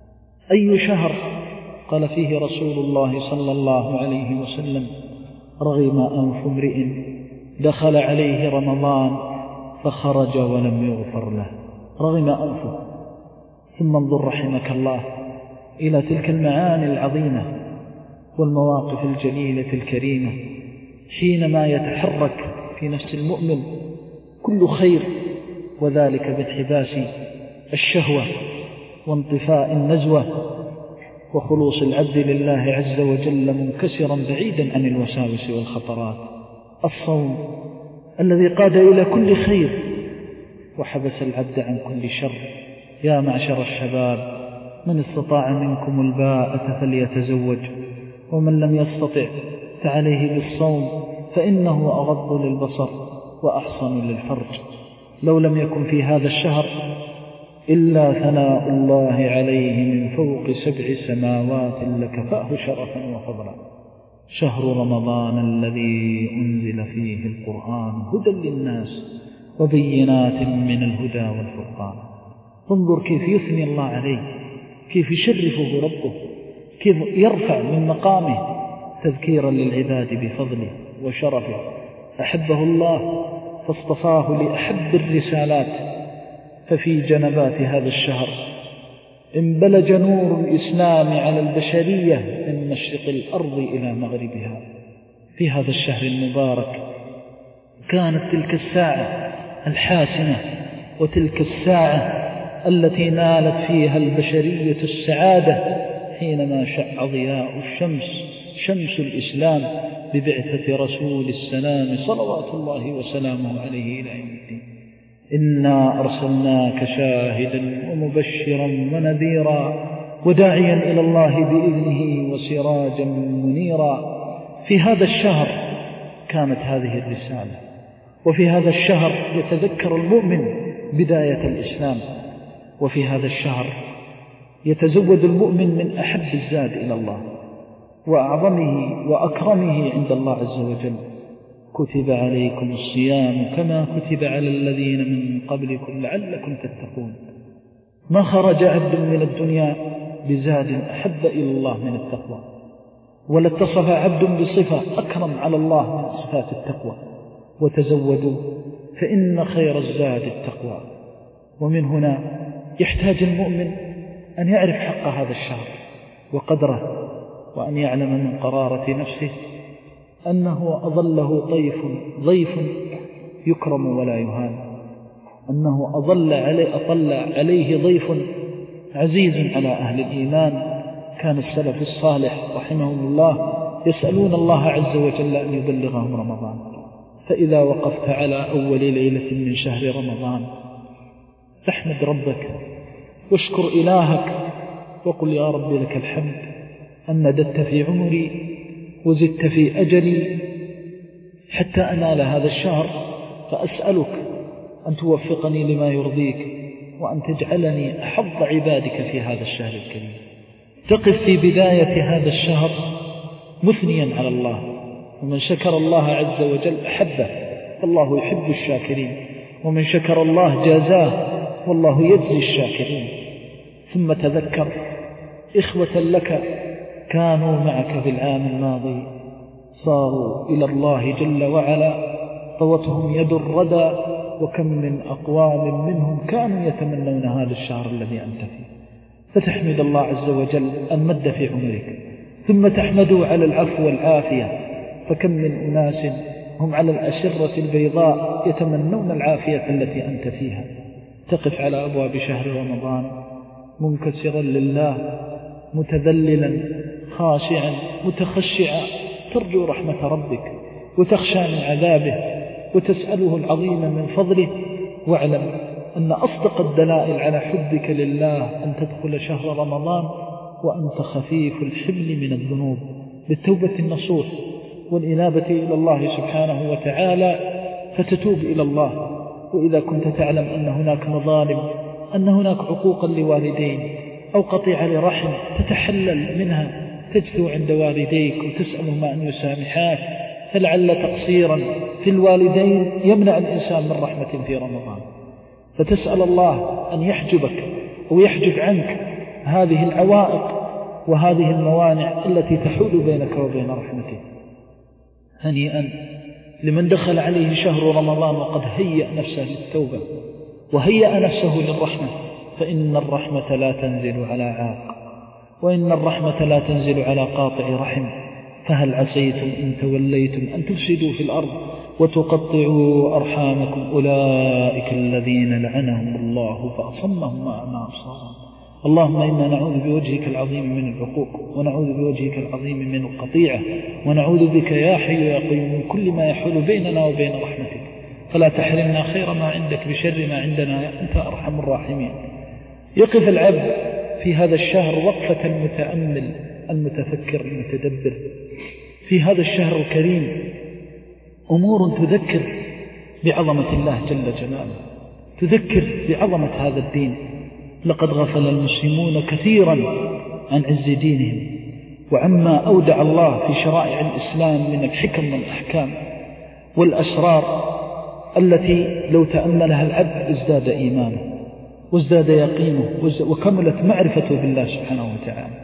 أي شهر قال فيه رسول الله صلى الله عليه وسلم: رغم أنف امرئ دخل عليه رمضان فخرج ولم يغفر له. رغم أنفه. ثم انظر رحمك الله إلى تلك المعاني العظيمة والمواقف الجليلة الكريمة حينما يتحرك في نفس المؤمن كل خير، وذلك بانحباس الشهوة وانطفاء النزوة وخلوص العبد لله عز وجل منكسرا بعيدا عن الوساوس والخطرات. الصوم الذي قاد إلى كل خير وحبس العبد عن كل شر. يا معشر الشباب، من استطاع منكم الباءة فليتزوج، ومن لم يستطع فعليه بالصوم فإنه أغض للبصر وأحصن للفرج. لو لم يكن في هذا الشهر إلا ثناء الله عليه من فوق سبع سماوات لكفاه شرفا وفضلا. شهر رمضان الذي أنزل فيه القرآن هدى للناس وبينات من الهدى والفرقان. انظر كيف يثني الله عليه، كيف يشرفه ربه، كيف يرفع من مقامه تذكيرا للعباد بفضله وشرفه. أحبه الله فاصطفاه لأحب الرسالات. ففي جنبات هذا الشهر انبلج نور الإسلام على البشرية من مشرق الأرض إلى مغربها. في هذا الشهر المبارك كانت تلك الساعة الحاسمة وتلك الساعة التي نالت فيها البشرية السعادة حينما شع ضياء الشمس، شمس الإسلام، ببعثة رسول السلام صلوات الله وسلامه عليه إلى يوم الدين. إنا أرسلناك شاهدا ومبشرا ونذيرا وداعيا إلى الله بإذنه وسراجا منيرا. في هذا الشهر كانت هذه الرسالة، وفي هذا الشهر يتذكر المؤمن بداية الإسلام، وفي هذا الشهر يتزود المؤمن من أحب الزاد إلى الله وأعظمه وأكرمه عند الله عز وجل. كتب عليكم الصيام كما كتب على الذين من قبلكم لعلكم تتقون. ما خرج عبد من الدنيا بزاد أحب إلى الله من التقوى، ولا اتصف عبد بصفة أكرم على الله من صفات التقوى. وتزودوا فإن خير الزاد التقوى. ومن هنا يحتاج المؤمن أن يعرف حق هذا الشهر وقدره، وأن يعلم من قرارة نفسه أنه أظله ضيف ضيف يكرم ولا يهان، أنه أظل عليه, أطل عليه ضيف عزيز على أهل الإيمان. كان السلف الصالح رحمهم الله يسألون الله عز وجل أن يبلغهم رمضان. فإذا وقفت على أول ليلة من شهر رمضان فاحمد ربك واشكر إلهك وقل يا رب لك الحمد أن مددت في عمري وزدت في أجلي حتى أنال هذا الشهر. فأسألك أن توفقني لما يرضيك، وأن تجعلني أحظ عبادك في هذا الشهر الكريم. تقف في بداية هذا الشهر مثنيا على الله، ومن شكر الله عز وجل أحبه، فالله يحب الشاكرين، ومن شكر الله جازاه، والله يجزي الشاكرين. ثم تذكر إخوة لك كانوا معك في العام الماضي صاروا إلى الله جل وعلا طوتهم يد الردى، وكم من أقوام منهم كانوا يتمنون هذا الشهر الذي أنت فيه. فتحمد الله عز وجل أن مد في عمرك، ثم تحمدوا على العفو والعافية. فكم من أناس هم على الأسرة البيضاء يتمنون العافية التي أنت فيها. تقف على أبواب شهر رمضان منكسرا لله، متذللا خاشعا متخشعا، ترجو رحمة ربك وتخشى من عذابه وتسأله العظيم من فضله. واعلم أن أصدق الدلائل على حبك لله أن تدخل شهر رمضان وأنت خفيف الحمل من الذنوب، بالتوبة النصوح والإنابة إلى الله سبحانه وتعالى فتتوب إلى الله. وإذا كنت تعلم أن هناك مظالم، أن هناك عقوقا لوالدين أو قطيعة لرحم تتحلل منها، تجثو عند والديك وتسألهما أن يسامحاك، فلعل تقصيرا في الوالدين يمنع الإنسان من رحمة في رمضان، فتسأل الله أن يحجبك ويحجب عنك هذه العوائق وهذه الموانع التي تحول بينك وبين رحمته. هنيئا لمن دخل عليه شهر رمضان وقد هيأ نفسه للتوبة وهيأ نفسه للرحمة، فإن الرحمة لا تنزل على عاق، وإن الرحمة لا تنزل على قاطع رحم. فهل عسيتم إن توليتم أن تفسدوا في الأرض وتقطعوا أرحامكم؟ أولئك الذين لعنهم الله فأصمهم وأعمى أبصارهم. اللهم إنا نعوذ بوجهك العظيم من العقوق، ونعوذ بوجهك العظيم من القطيعة، ونعوذ بك يا حي يا قيوم من كل ما يحول بيننا وبين رحمتك، فلا تحرمنا خير ما عندك بشر ما عندنا، أنت أرحم الراحمين. يقف العبد في هذا الشهر وقفة المتأمل المتفكر المتدبر. في هذا الشهر الكريم أمور تذكر بعظمة الله جل جلاله، تذكر بعظمة هذا الدين. لقد غفل المسلمون كثيرا عن عز دينهم وعما أودع الله في شرائع الإسلام من الحكم والأحكام والأسرار التي لو تأملها العبد ازداد إيمانه وازداد يقينه وكملت معرفته بالله سبحانه وتعالى.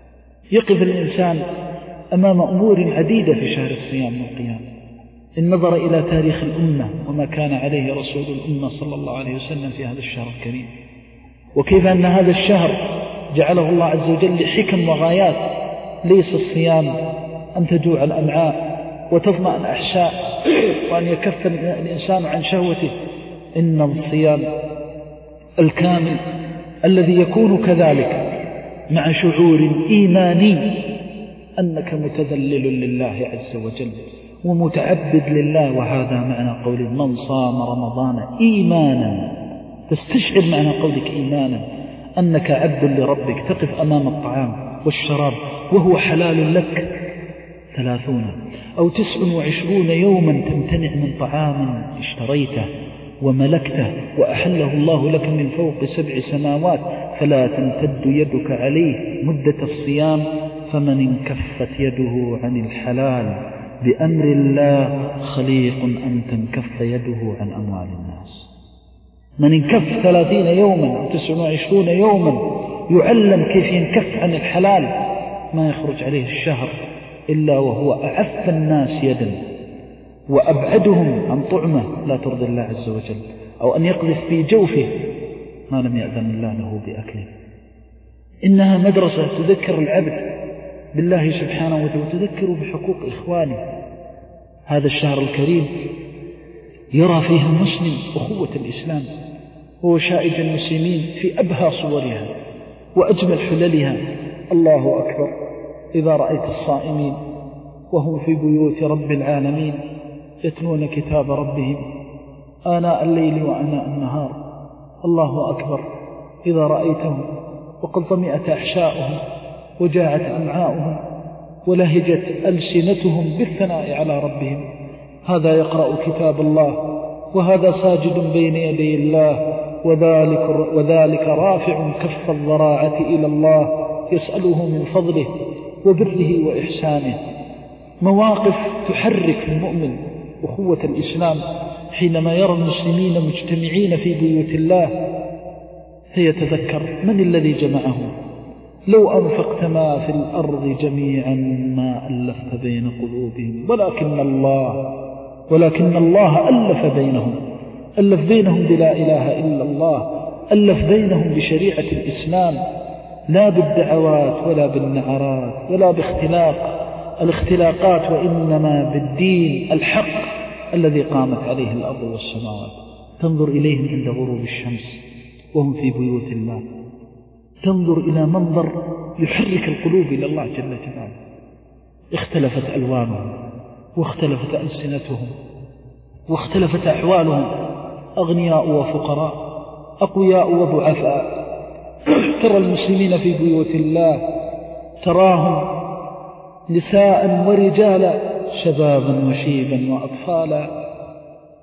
يقف الإنسان أمام أمور عديدة في شهر الصيام والقيام. إن نظر إلى تاريخ الأمة وما كان عليه رسول الأمة صلى الله عليه وسلم في هذا الشهر الكريم، وكيف أن هذا الشهر جعله الله عز وجل لحكم وغايات. ليس الصيام أن تجوع الأمعاء وتظمأ الأحشاء وأن يكف الإنسان عن شهوته، إن الصيام الكامل الذي يكون كذلك مع شعور إيماني أنك متذلل لله عز وجل ومتعبد لله. وهذا معنى قول من صام رمضان إيمانا، تستشعر معنى قولك إيمانا أنك عبد لربك، تقف أمام الطعام والشراب وهو حلال لك ثلاثون أو تسع وعشرون يوما تمتنع من طعام اشتريته وملكته وأحله الله لك من فوق سبع سماوات، فلا تمتد يدك عليه مدة الصيام. فمن انكفت يده عن الحلال بأمر الله خليق أن تنكف يده عن أموال الناس. من انكف ثلاثين يوما أو تسع وعشرون يوما يعلم كيف ينكف عن الحلال، ما يخرج عليه الشهر إلا وهو أعف الناس يدا وأبعدهم عن طعمة لا ترضي الله عز وجل، أو أن يقذف في جوفه ما لم يأذن الله له بأكله. إنها مدرسة تذكر العبد بالله سبحانه وتعالى وتذكر بحقوق إخوانه. هذا الشهر الكريم يرى فيه المسلم أخوة الإسلام ووشائج المسلمين في أبهى صورها وأجمل حللها. الله أكبر إذا رأيت الصائمين وهم في بيوت رب العالمين يتلون كتاب ربهم آناء الليل وآناء النهار. الله أكبر إذا رأيتهم وقد ضمئت أحشاؤهم وجاعت أمعاؤهم ولهجت ألسنتهم بالثناء على ربهم. هذا يقرأ كتاب الله وهذا ساجد بين يدي الله، وذلك, وذلك رافع كف الضراعة إلى الله يسأله من فضله وبره وإحسانه. مواقف تحرك المؤمن أخوة الإسلام حينما يرى المسلمين مجتمعين في بيوت الله فيتذكر من الذي جمعهم. لو أنفقت ما في الأرض جميعا ما ألفت بين قلوبهم ولكن الله ولكن الله ألف بينهم ألف بينهم بلا إله إلا الله، ألف بينهم بشريعة الإسلام، لا بالدعوات ولا بالنعرات ولا باختلاق الاختلاقات، وإنما بالدين الحق الذي قامت عليه الأرض والسماوات. تنظر إليهم عند غروب الشمس وهم في بيوت الله، تنظر إلى منظر يحرك القلوب إلى الله جل جلاله. اختلفت ألوانهم واختلفت ألسنتهم واختلفت أحوالهم، أغنياء وفقراء، أقوياء وضعفاء. ترى المسلمين في بيوت الله تراهم نساء ورجالا، شبابا وشيبا وأطفالا،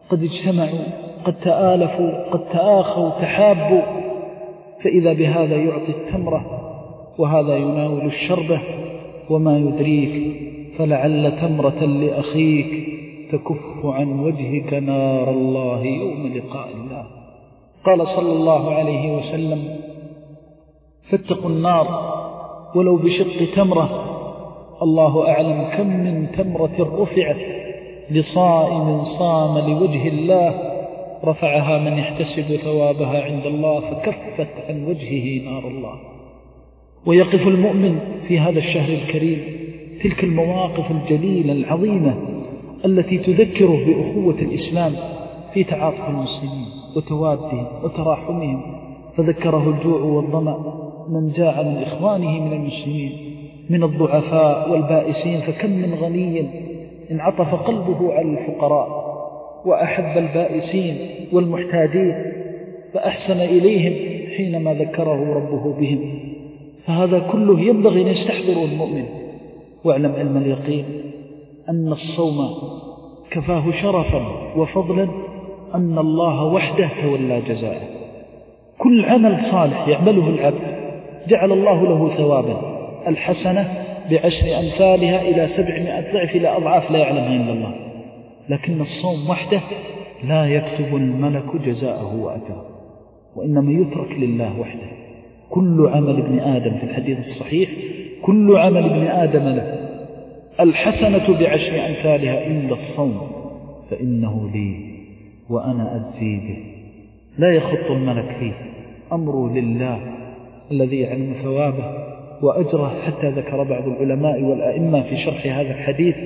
قد اجتمعوا، قد تآلفوا، قد تآخوا، تحابوا، فإذا بهذا يعطي التمرة وهذا يناول الشربة، وما يدريك فلعل تمرة لأخيك تكف عن وجهك نار الله يوم لقاء الله. قال صلى الله عليه وسلم: فاتقوا النار ولو بشق تمرة. الله أعلم كم من تمرة رفعت لصائم صام لوجه الله رفعها من يحتسب ثوابها عند الله فكفت عن وجهه نار الله. ويقف المؤمن في هذا الشهر الكريم تلك المواقف الجليلة العظيمة التي تذكره بأخوة الإسلام في تعاطف المسلمين وتوادهم وتراحمهم، فذكره الجوع والظمأ من جاء من إخوانه من المسلمين من الضعفاء والبائسين، فكم من غني انعطف قلبه على الفقراء وأحب البائسين والمحتاجين فأحسن إليهم حينما ذكره ربه بهم. فهذا كله ينبغي أن يستحضره المؤمن. واعلم علم اليقين أن الصوم كفاه شرفا وفضلا أن الله وحده تولى جزاءه. كل عمل صالح يعمله العبد جعل الله له ثوابا، الحسنة بعشر أمثالها إلى سبعمائة ضعف إلى أضعاف لا يعلمها إلا الله. لكن الصوم وحده لا يكتب الملك جزاءه وأجره، وإنما يترك لله وحده. كل عمل ابن آدم في الحديث الصحيح كل عمل ابن آدم له الحسنة بعشر أمثالها إلا الصوم فإنه لي وأنا أجزي به. لا يخط الملك فيه، أمره لله الذي يعلم ثوابه وأجره. حتى ذكر بعض العلماء والأئمة في شرح هذا الحديث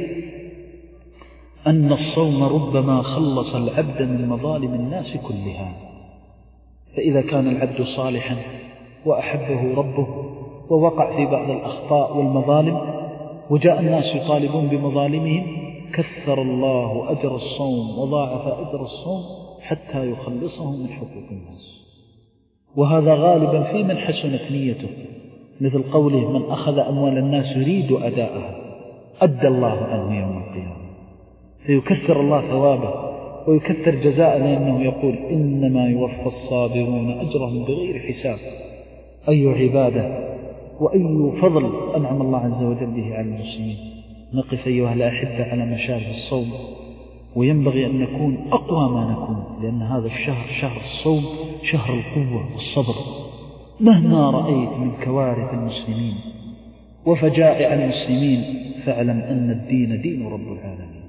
أن الصوم ربما خلص العبد من مظالم الناس كلها. فإذا كان العبد صالحا وأحبه ربه ووقع في بعض الأخطاء والمظالم وجاء الناس يطالبون بمظالمهم كثر الله أجر الصوم وضاعف أجر الصوم حتى يخلصهم من حقوق الناس. وهذا غالبا في من حسنت نيته، مثل قوله: من أخذ أموال الناس يريد أداءها أدى الله عنه يوم القيامة. فيكثر الله ثوابه ويكثر جزاء، لأنه يقول: إنما يوفى الصابرون أجرهم بغير حساب. أي عبادة وأي فضل أنعم الله عز وجل به على المسلمين. نقف أيها الأحبة على مشارف الصوم، وينبغي أن نكون أقوى ما نكون، لأن هذا الشهر شهر الصوم شهر القوة والصبر. مهما رأيت من كوارث المسلمين وفجائع المسلمين فاعلم أن الدين دين رب العالمين،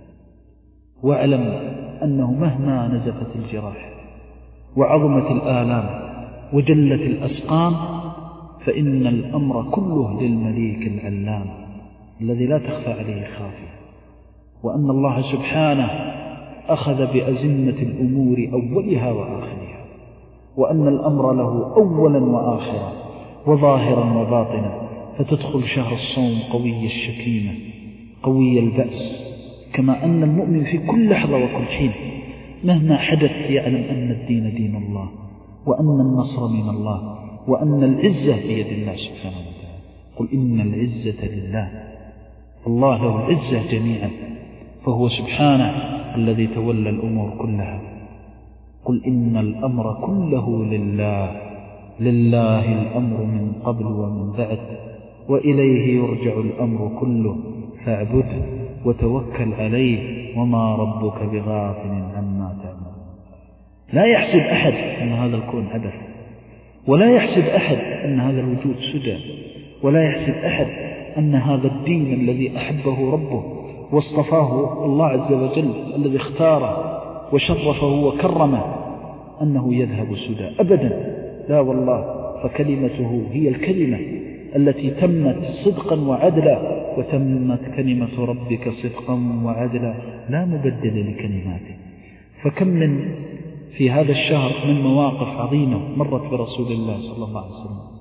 واعلم أنه مهما نزفت الجراح وعظمت الآلام وجلت الأسقام فإن الأمر كله للمليك العلام الذي لا تخفى عليه خافية، وأن الله سبحانه أخذ بأزمة الأمور أولها وآخرها، وأن الأمر له أولا وآخرا وظاهرا وباطنا. فتدخل شهر الصوم قوي الشكيمة قوي البأس، كما أن المؤمن في كل لحظة وكل حين مهما حدث يعلم أن الدين دين الله، وأن النصر من الله، وأن العزة بيد الله سبحانه وتعالى. قل إن العزة لله، الله له العزة جميعا، فهو سبحانه الذي تولى الأمور كلها. قل إن الأمر كله لله، لله الأمر من قبل ومن بعد، وإليه يرجع الأمر كله، فاعبده وتوكل عليه وما ربك بغافل عما تعمل. لا يحسب أحد أن هذا الكون عبث، ولا يحسب أحد أن هذا الوجود سدى، ولا يحسب أحد أن هذا الدين الذي أحبه ربه واصطفاه الله عز وجل الذي اختاره وشرفه وكرمه أنه يذهب سدى أبدا. لا والله، فكلمته هي الكلمة التي تمت صدقا وعدلا، وتمت كلمة ربك صدقا وعدلا لا مبدل لكلماته. فكم من في هذا الشهر من مواقف عظيمة مرت برسول الله صلى الله عليه وسلم.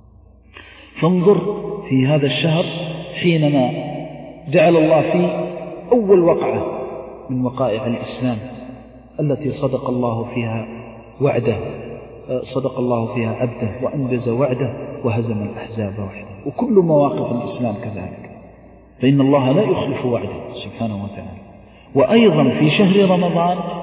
فانظر في هذا الشهر حينما جعل الله في أول وقعة من وقائع الإسلام التي صدق الله فيها وعده، صدق الله فيها عبده وأنجز وعده وهزم الأحزاب وحده. وكل مواقف الإسلام كذلك، فإن الله لا يخلف وعده سبحانه وتعالى. وأيضا في شهر رمضان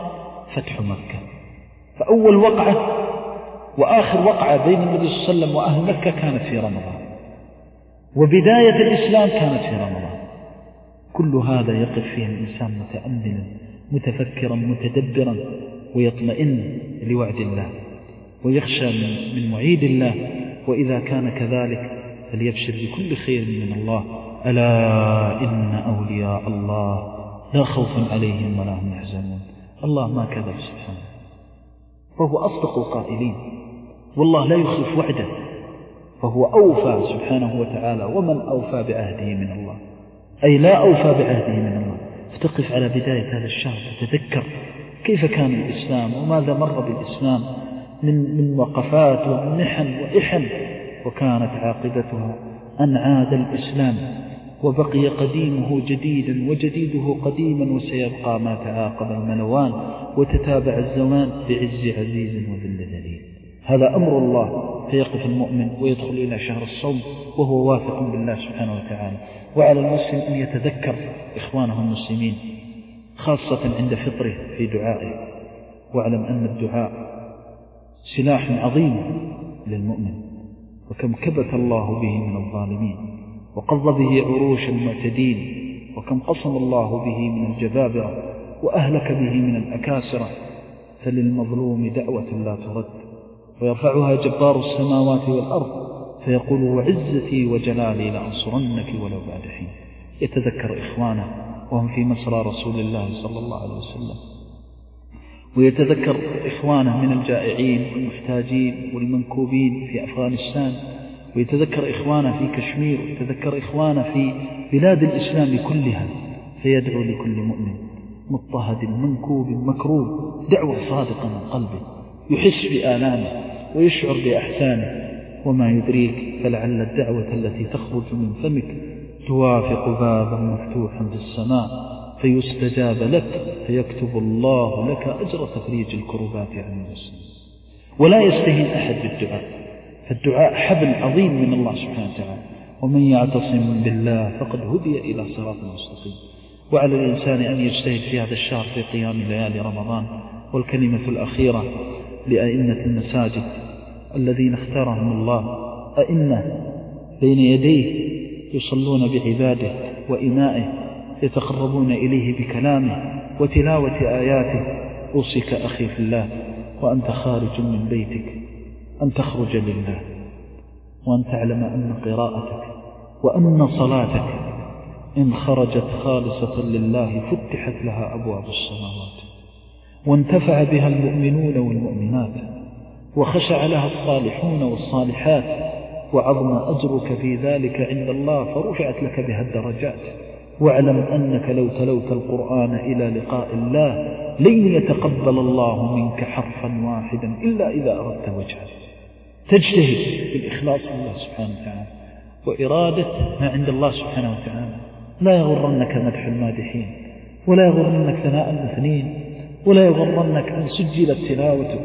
فتح مكة. فأول وقعة وآخر وقعة بين النبي صلى الله عليه وسلم وأهل مكة كانت في رمضان، وبداية الإسلام كانت في رمضان. كل هذا يقف فيه الإنسان متأملا متفكرا متدبرا ويطمئن لوعد الله ويخشى من, من وعيد الله. وإذا كان كذلك فليبشر بكل خير من الله. ألا إن أولياء الله لا خوف عليهم ولا هم يحزنون. الله ما كذب سبحانه، فهو أصدق القائلين، والله لا يخلف وعده، فهو أوفى سبحانه وتعالى. ومن أوفى بعهده من الله؟ أي لا أوفى بعهده من الله. فتقف على بداية هذا الشهر تتذكر كيف كان الإسلام وماذا مر بالإسلام من, من وقفات ومنحن وإحن، وكانت عاقبتها أن عاد الإسلام وبقي قديمه جديدا وجديده قديما، وسيبقى ما تعاقب الملوان وتتابع الزمان بعز عزيز وذل ذليل. هذا أمر الله. فيقف المؤمن ويدخل إلى شهر الصوم وهو واثق بالله سبحانه وتعالى. وعلى المسلم أن يتذكر إخوانه المسلمين خاصة عند فطره في دعائه، واعلم أن الدعاء سلاح عظيم للمؤمن، وكم كبت الله به من الظالمين وقض به عروش المعتدين، وكم قصم الله به من الجبابرة وأهلك به من الأكاسرة. فللمظلوم دعوة لا ترد، ويرفعها جبار السماوات والأرض فيقول وعزتي وجلالي لأنصرنك ولو بعد حين. يتذكر إخوانه وهم في مسرى رسول الله صلى الله عليه وسلم، ويتذكر إخوانه من الجائعين والمحتاجين والمنكوبين في أفغانستان، ويتذكر إخوانه في كشمير، ويتذكر إخوانه في بلاد الإسلام كلها. فيدعو لكل مؤمن مضطهد منكوب مكروب دعوة صادقة من قلبه، يحس بآلامه ويشعر بأحسانه. وما يدريك فلعل الدعوة التي تخرج من فمك توافق بابا مفتوحا في السماء فيستجاب لك، فيكتب الله لك أجر تفريج الكربات عن المسلمين. ولا يستهين أحد بالدعاء، فالدعاء حبل عظيم من الله سبحانه وتعالى. ومن يعتصم بالله فقد هدي إلى صراط مستقيم. وعلى الإنسان أن يجتهد في هذا الشهر في قيام ليالي رمضان. والكلمة الأخيرة لأئمة المساجد الذين اختارهم الله أئمة بين يديه يصلون بعباده وإمائه، يتقربون إليه بكلامه وتلاوة آياته. أوصيك أخي في الله وأنت خارج من بيتك أن تخرج لله، وأن تعلم أن قراءتك وأن صلاتك إن خرجت خالصة لله فتحت لها أبواب السماوات، وانتفع بها المؤمنون والمؤمنات، وخشع لها الصالحون والصالحات، وعظم أجرك في ذلك عند الله فرفعت لك بها الدرجات. واعلم أنك لو تلوت القرآن إلى لقاء الله لن يتقبل الله منك حرفا واحدا إلا إذا أردت وجهه. تجتهد بالإخلاص لله سبحانه وتعالى وإرادة ما عند الله سبحانه وتعالى. لا يغرنك مدح المادحين، ولا يغرنك ثناء المثنين، ولا يغرنك أن سجلت تلاوتك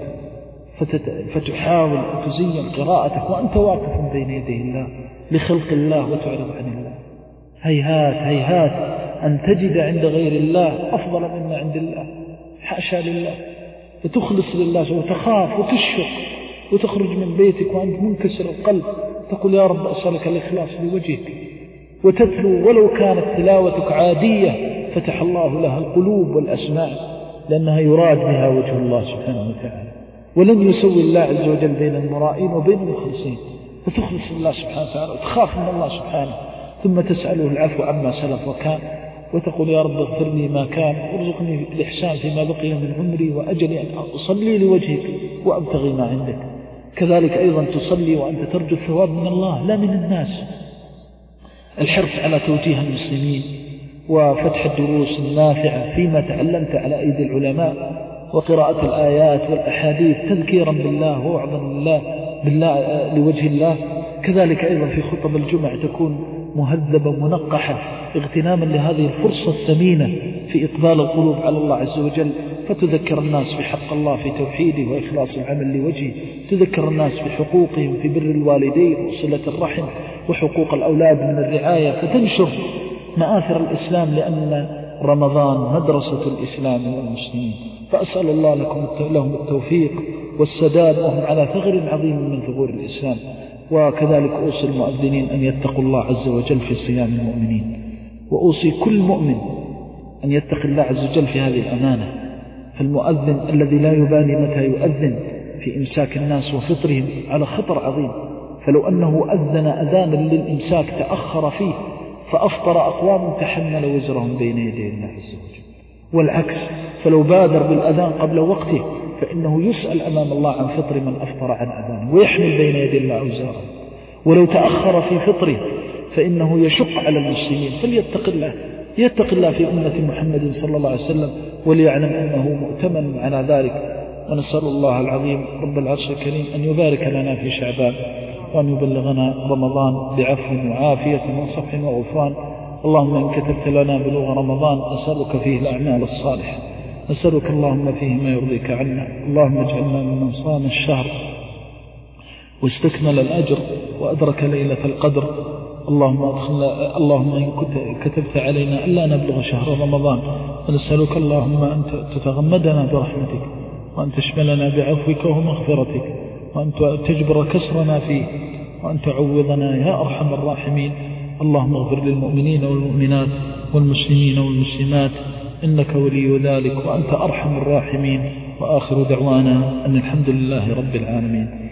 فتحاول أن تزين قراءتك وأنت واقف بين يدي الله لخلق الله وتعرض عن الله. هيهات هيهات أن تجد عند غير الله أفضل مما عند الله، حاشا لله. فتخلص لله وتخاف وتشفق وتخرج من بيتك وأنت منكسر القلب تقول يا رب أسألك الإخلاص لوجهك، وتتلو ولو كانت تلاوتك عادية فتح الله لها القلوب والأسماع، لأنها يراد بها وجه الله سبحانه وتعالى. ولن يسوي الله عز وجل بين المرائين وبين المخلصين. فتخلص الله سبحانه وتعالى وتخاف من الله سبحانه، ثم تسأله العفو عما سلف وكان، وتقول يا رب اغفر لي ما كان وارزقني الإحسان فيما بقي من عمري وأجلي أن أصلي لوجهك وأبتغي ما عندك. كذلك أيضا تصلي وأنت ترجو الثواب من الله لا من الناس. الحرص على توجيه المسلمين وفتح الدروس النافعة فيما تعلمت على أيدي العلماء، وقراءة الآيات والأحاديث تذكيرا بالله ووعظا لله بالله لوجه الله. كذلك أيضا في خطب الجمع تكون مهذبة منقحة اغتناما لهذه الفرصة الثمينة في إقبال القلوب على الله عز وجل، فتذكر الناس بحق الله في توحيده وإخلاص العمل لوجهه، تذكر الناس بحقوقهم في بر الوالدين وصلة الرحم وحقوق الأولاد من الرعاية، فتنشر مآثر الإسلام. لأن رمضان مدرسة الإسلام والمسلمين، فأسأل الله لكم لهم التوفيق والسداد وهم على ثغر عظيم من ثغور الإسلام. وكذلك أوصي المؤذنين أن يتقوا الله عز وجل في صيام المؤمنين، وأوصي كل مؤمن أن يتقي الله عز وجل في هذه الأمانة. فالمؤذن الذي لا يبالي متى يؤذن في إمساك الناس وفطرهم على خطر عظيم، فلو أنه أذن أذانا للإمساك تأخر فيه فأفطر أقوام تحمل وزرهم بين يدي الله عز وجل، والعكس فلو بادر بالأذان قبل وقته فإنه يسأل أمام الله عن فطر من أفطر عن أذانه ويحمل بين يدي الله أوزاره، ولو تأخر في فطره فإنه يشق على المسلمين. فليتق الله يتق الله في أمة محمد صلى الله عليه وسلم، وليعلم أنه مؤتمن على ذلك. ونسأل الله العظيم رب العرش الكريم أن يبارك لنا في شعبان، وأن يبلغنا رمضان بعفو وعافية وصفح وغفران. اللهم إن كتبت لنا بلوغ رمضان أسألك فيه الأعمال الصالحة، أسألك اللهم فيه ما يرضيك عنا. اللهم اجعلنا ممن صام الشهر واستكمل الأجر وأدرك ليلة القدر. اللهم أدخلنا اللهم إن كتبت علينا ألا نبلغ شهر رمضان، ونسألك اللهم أن تتغمدنا برحمتك، وأن تشملنا بعفوك ومغفرتك، وأن تجبر كسرنا فيه، وأن تعوضنا يا أرحم الراحمين. اللهم اغفر للمؤمنين والمؤمنات والمسلمين والمسلمات إنك ولي ذلك وأنت أرحم الراحمين. وآخر دعوانا أن الحمد لله رب العالمين.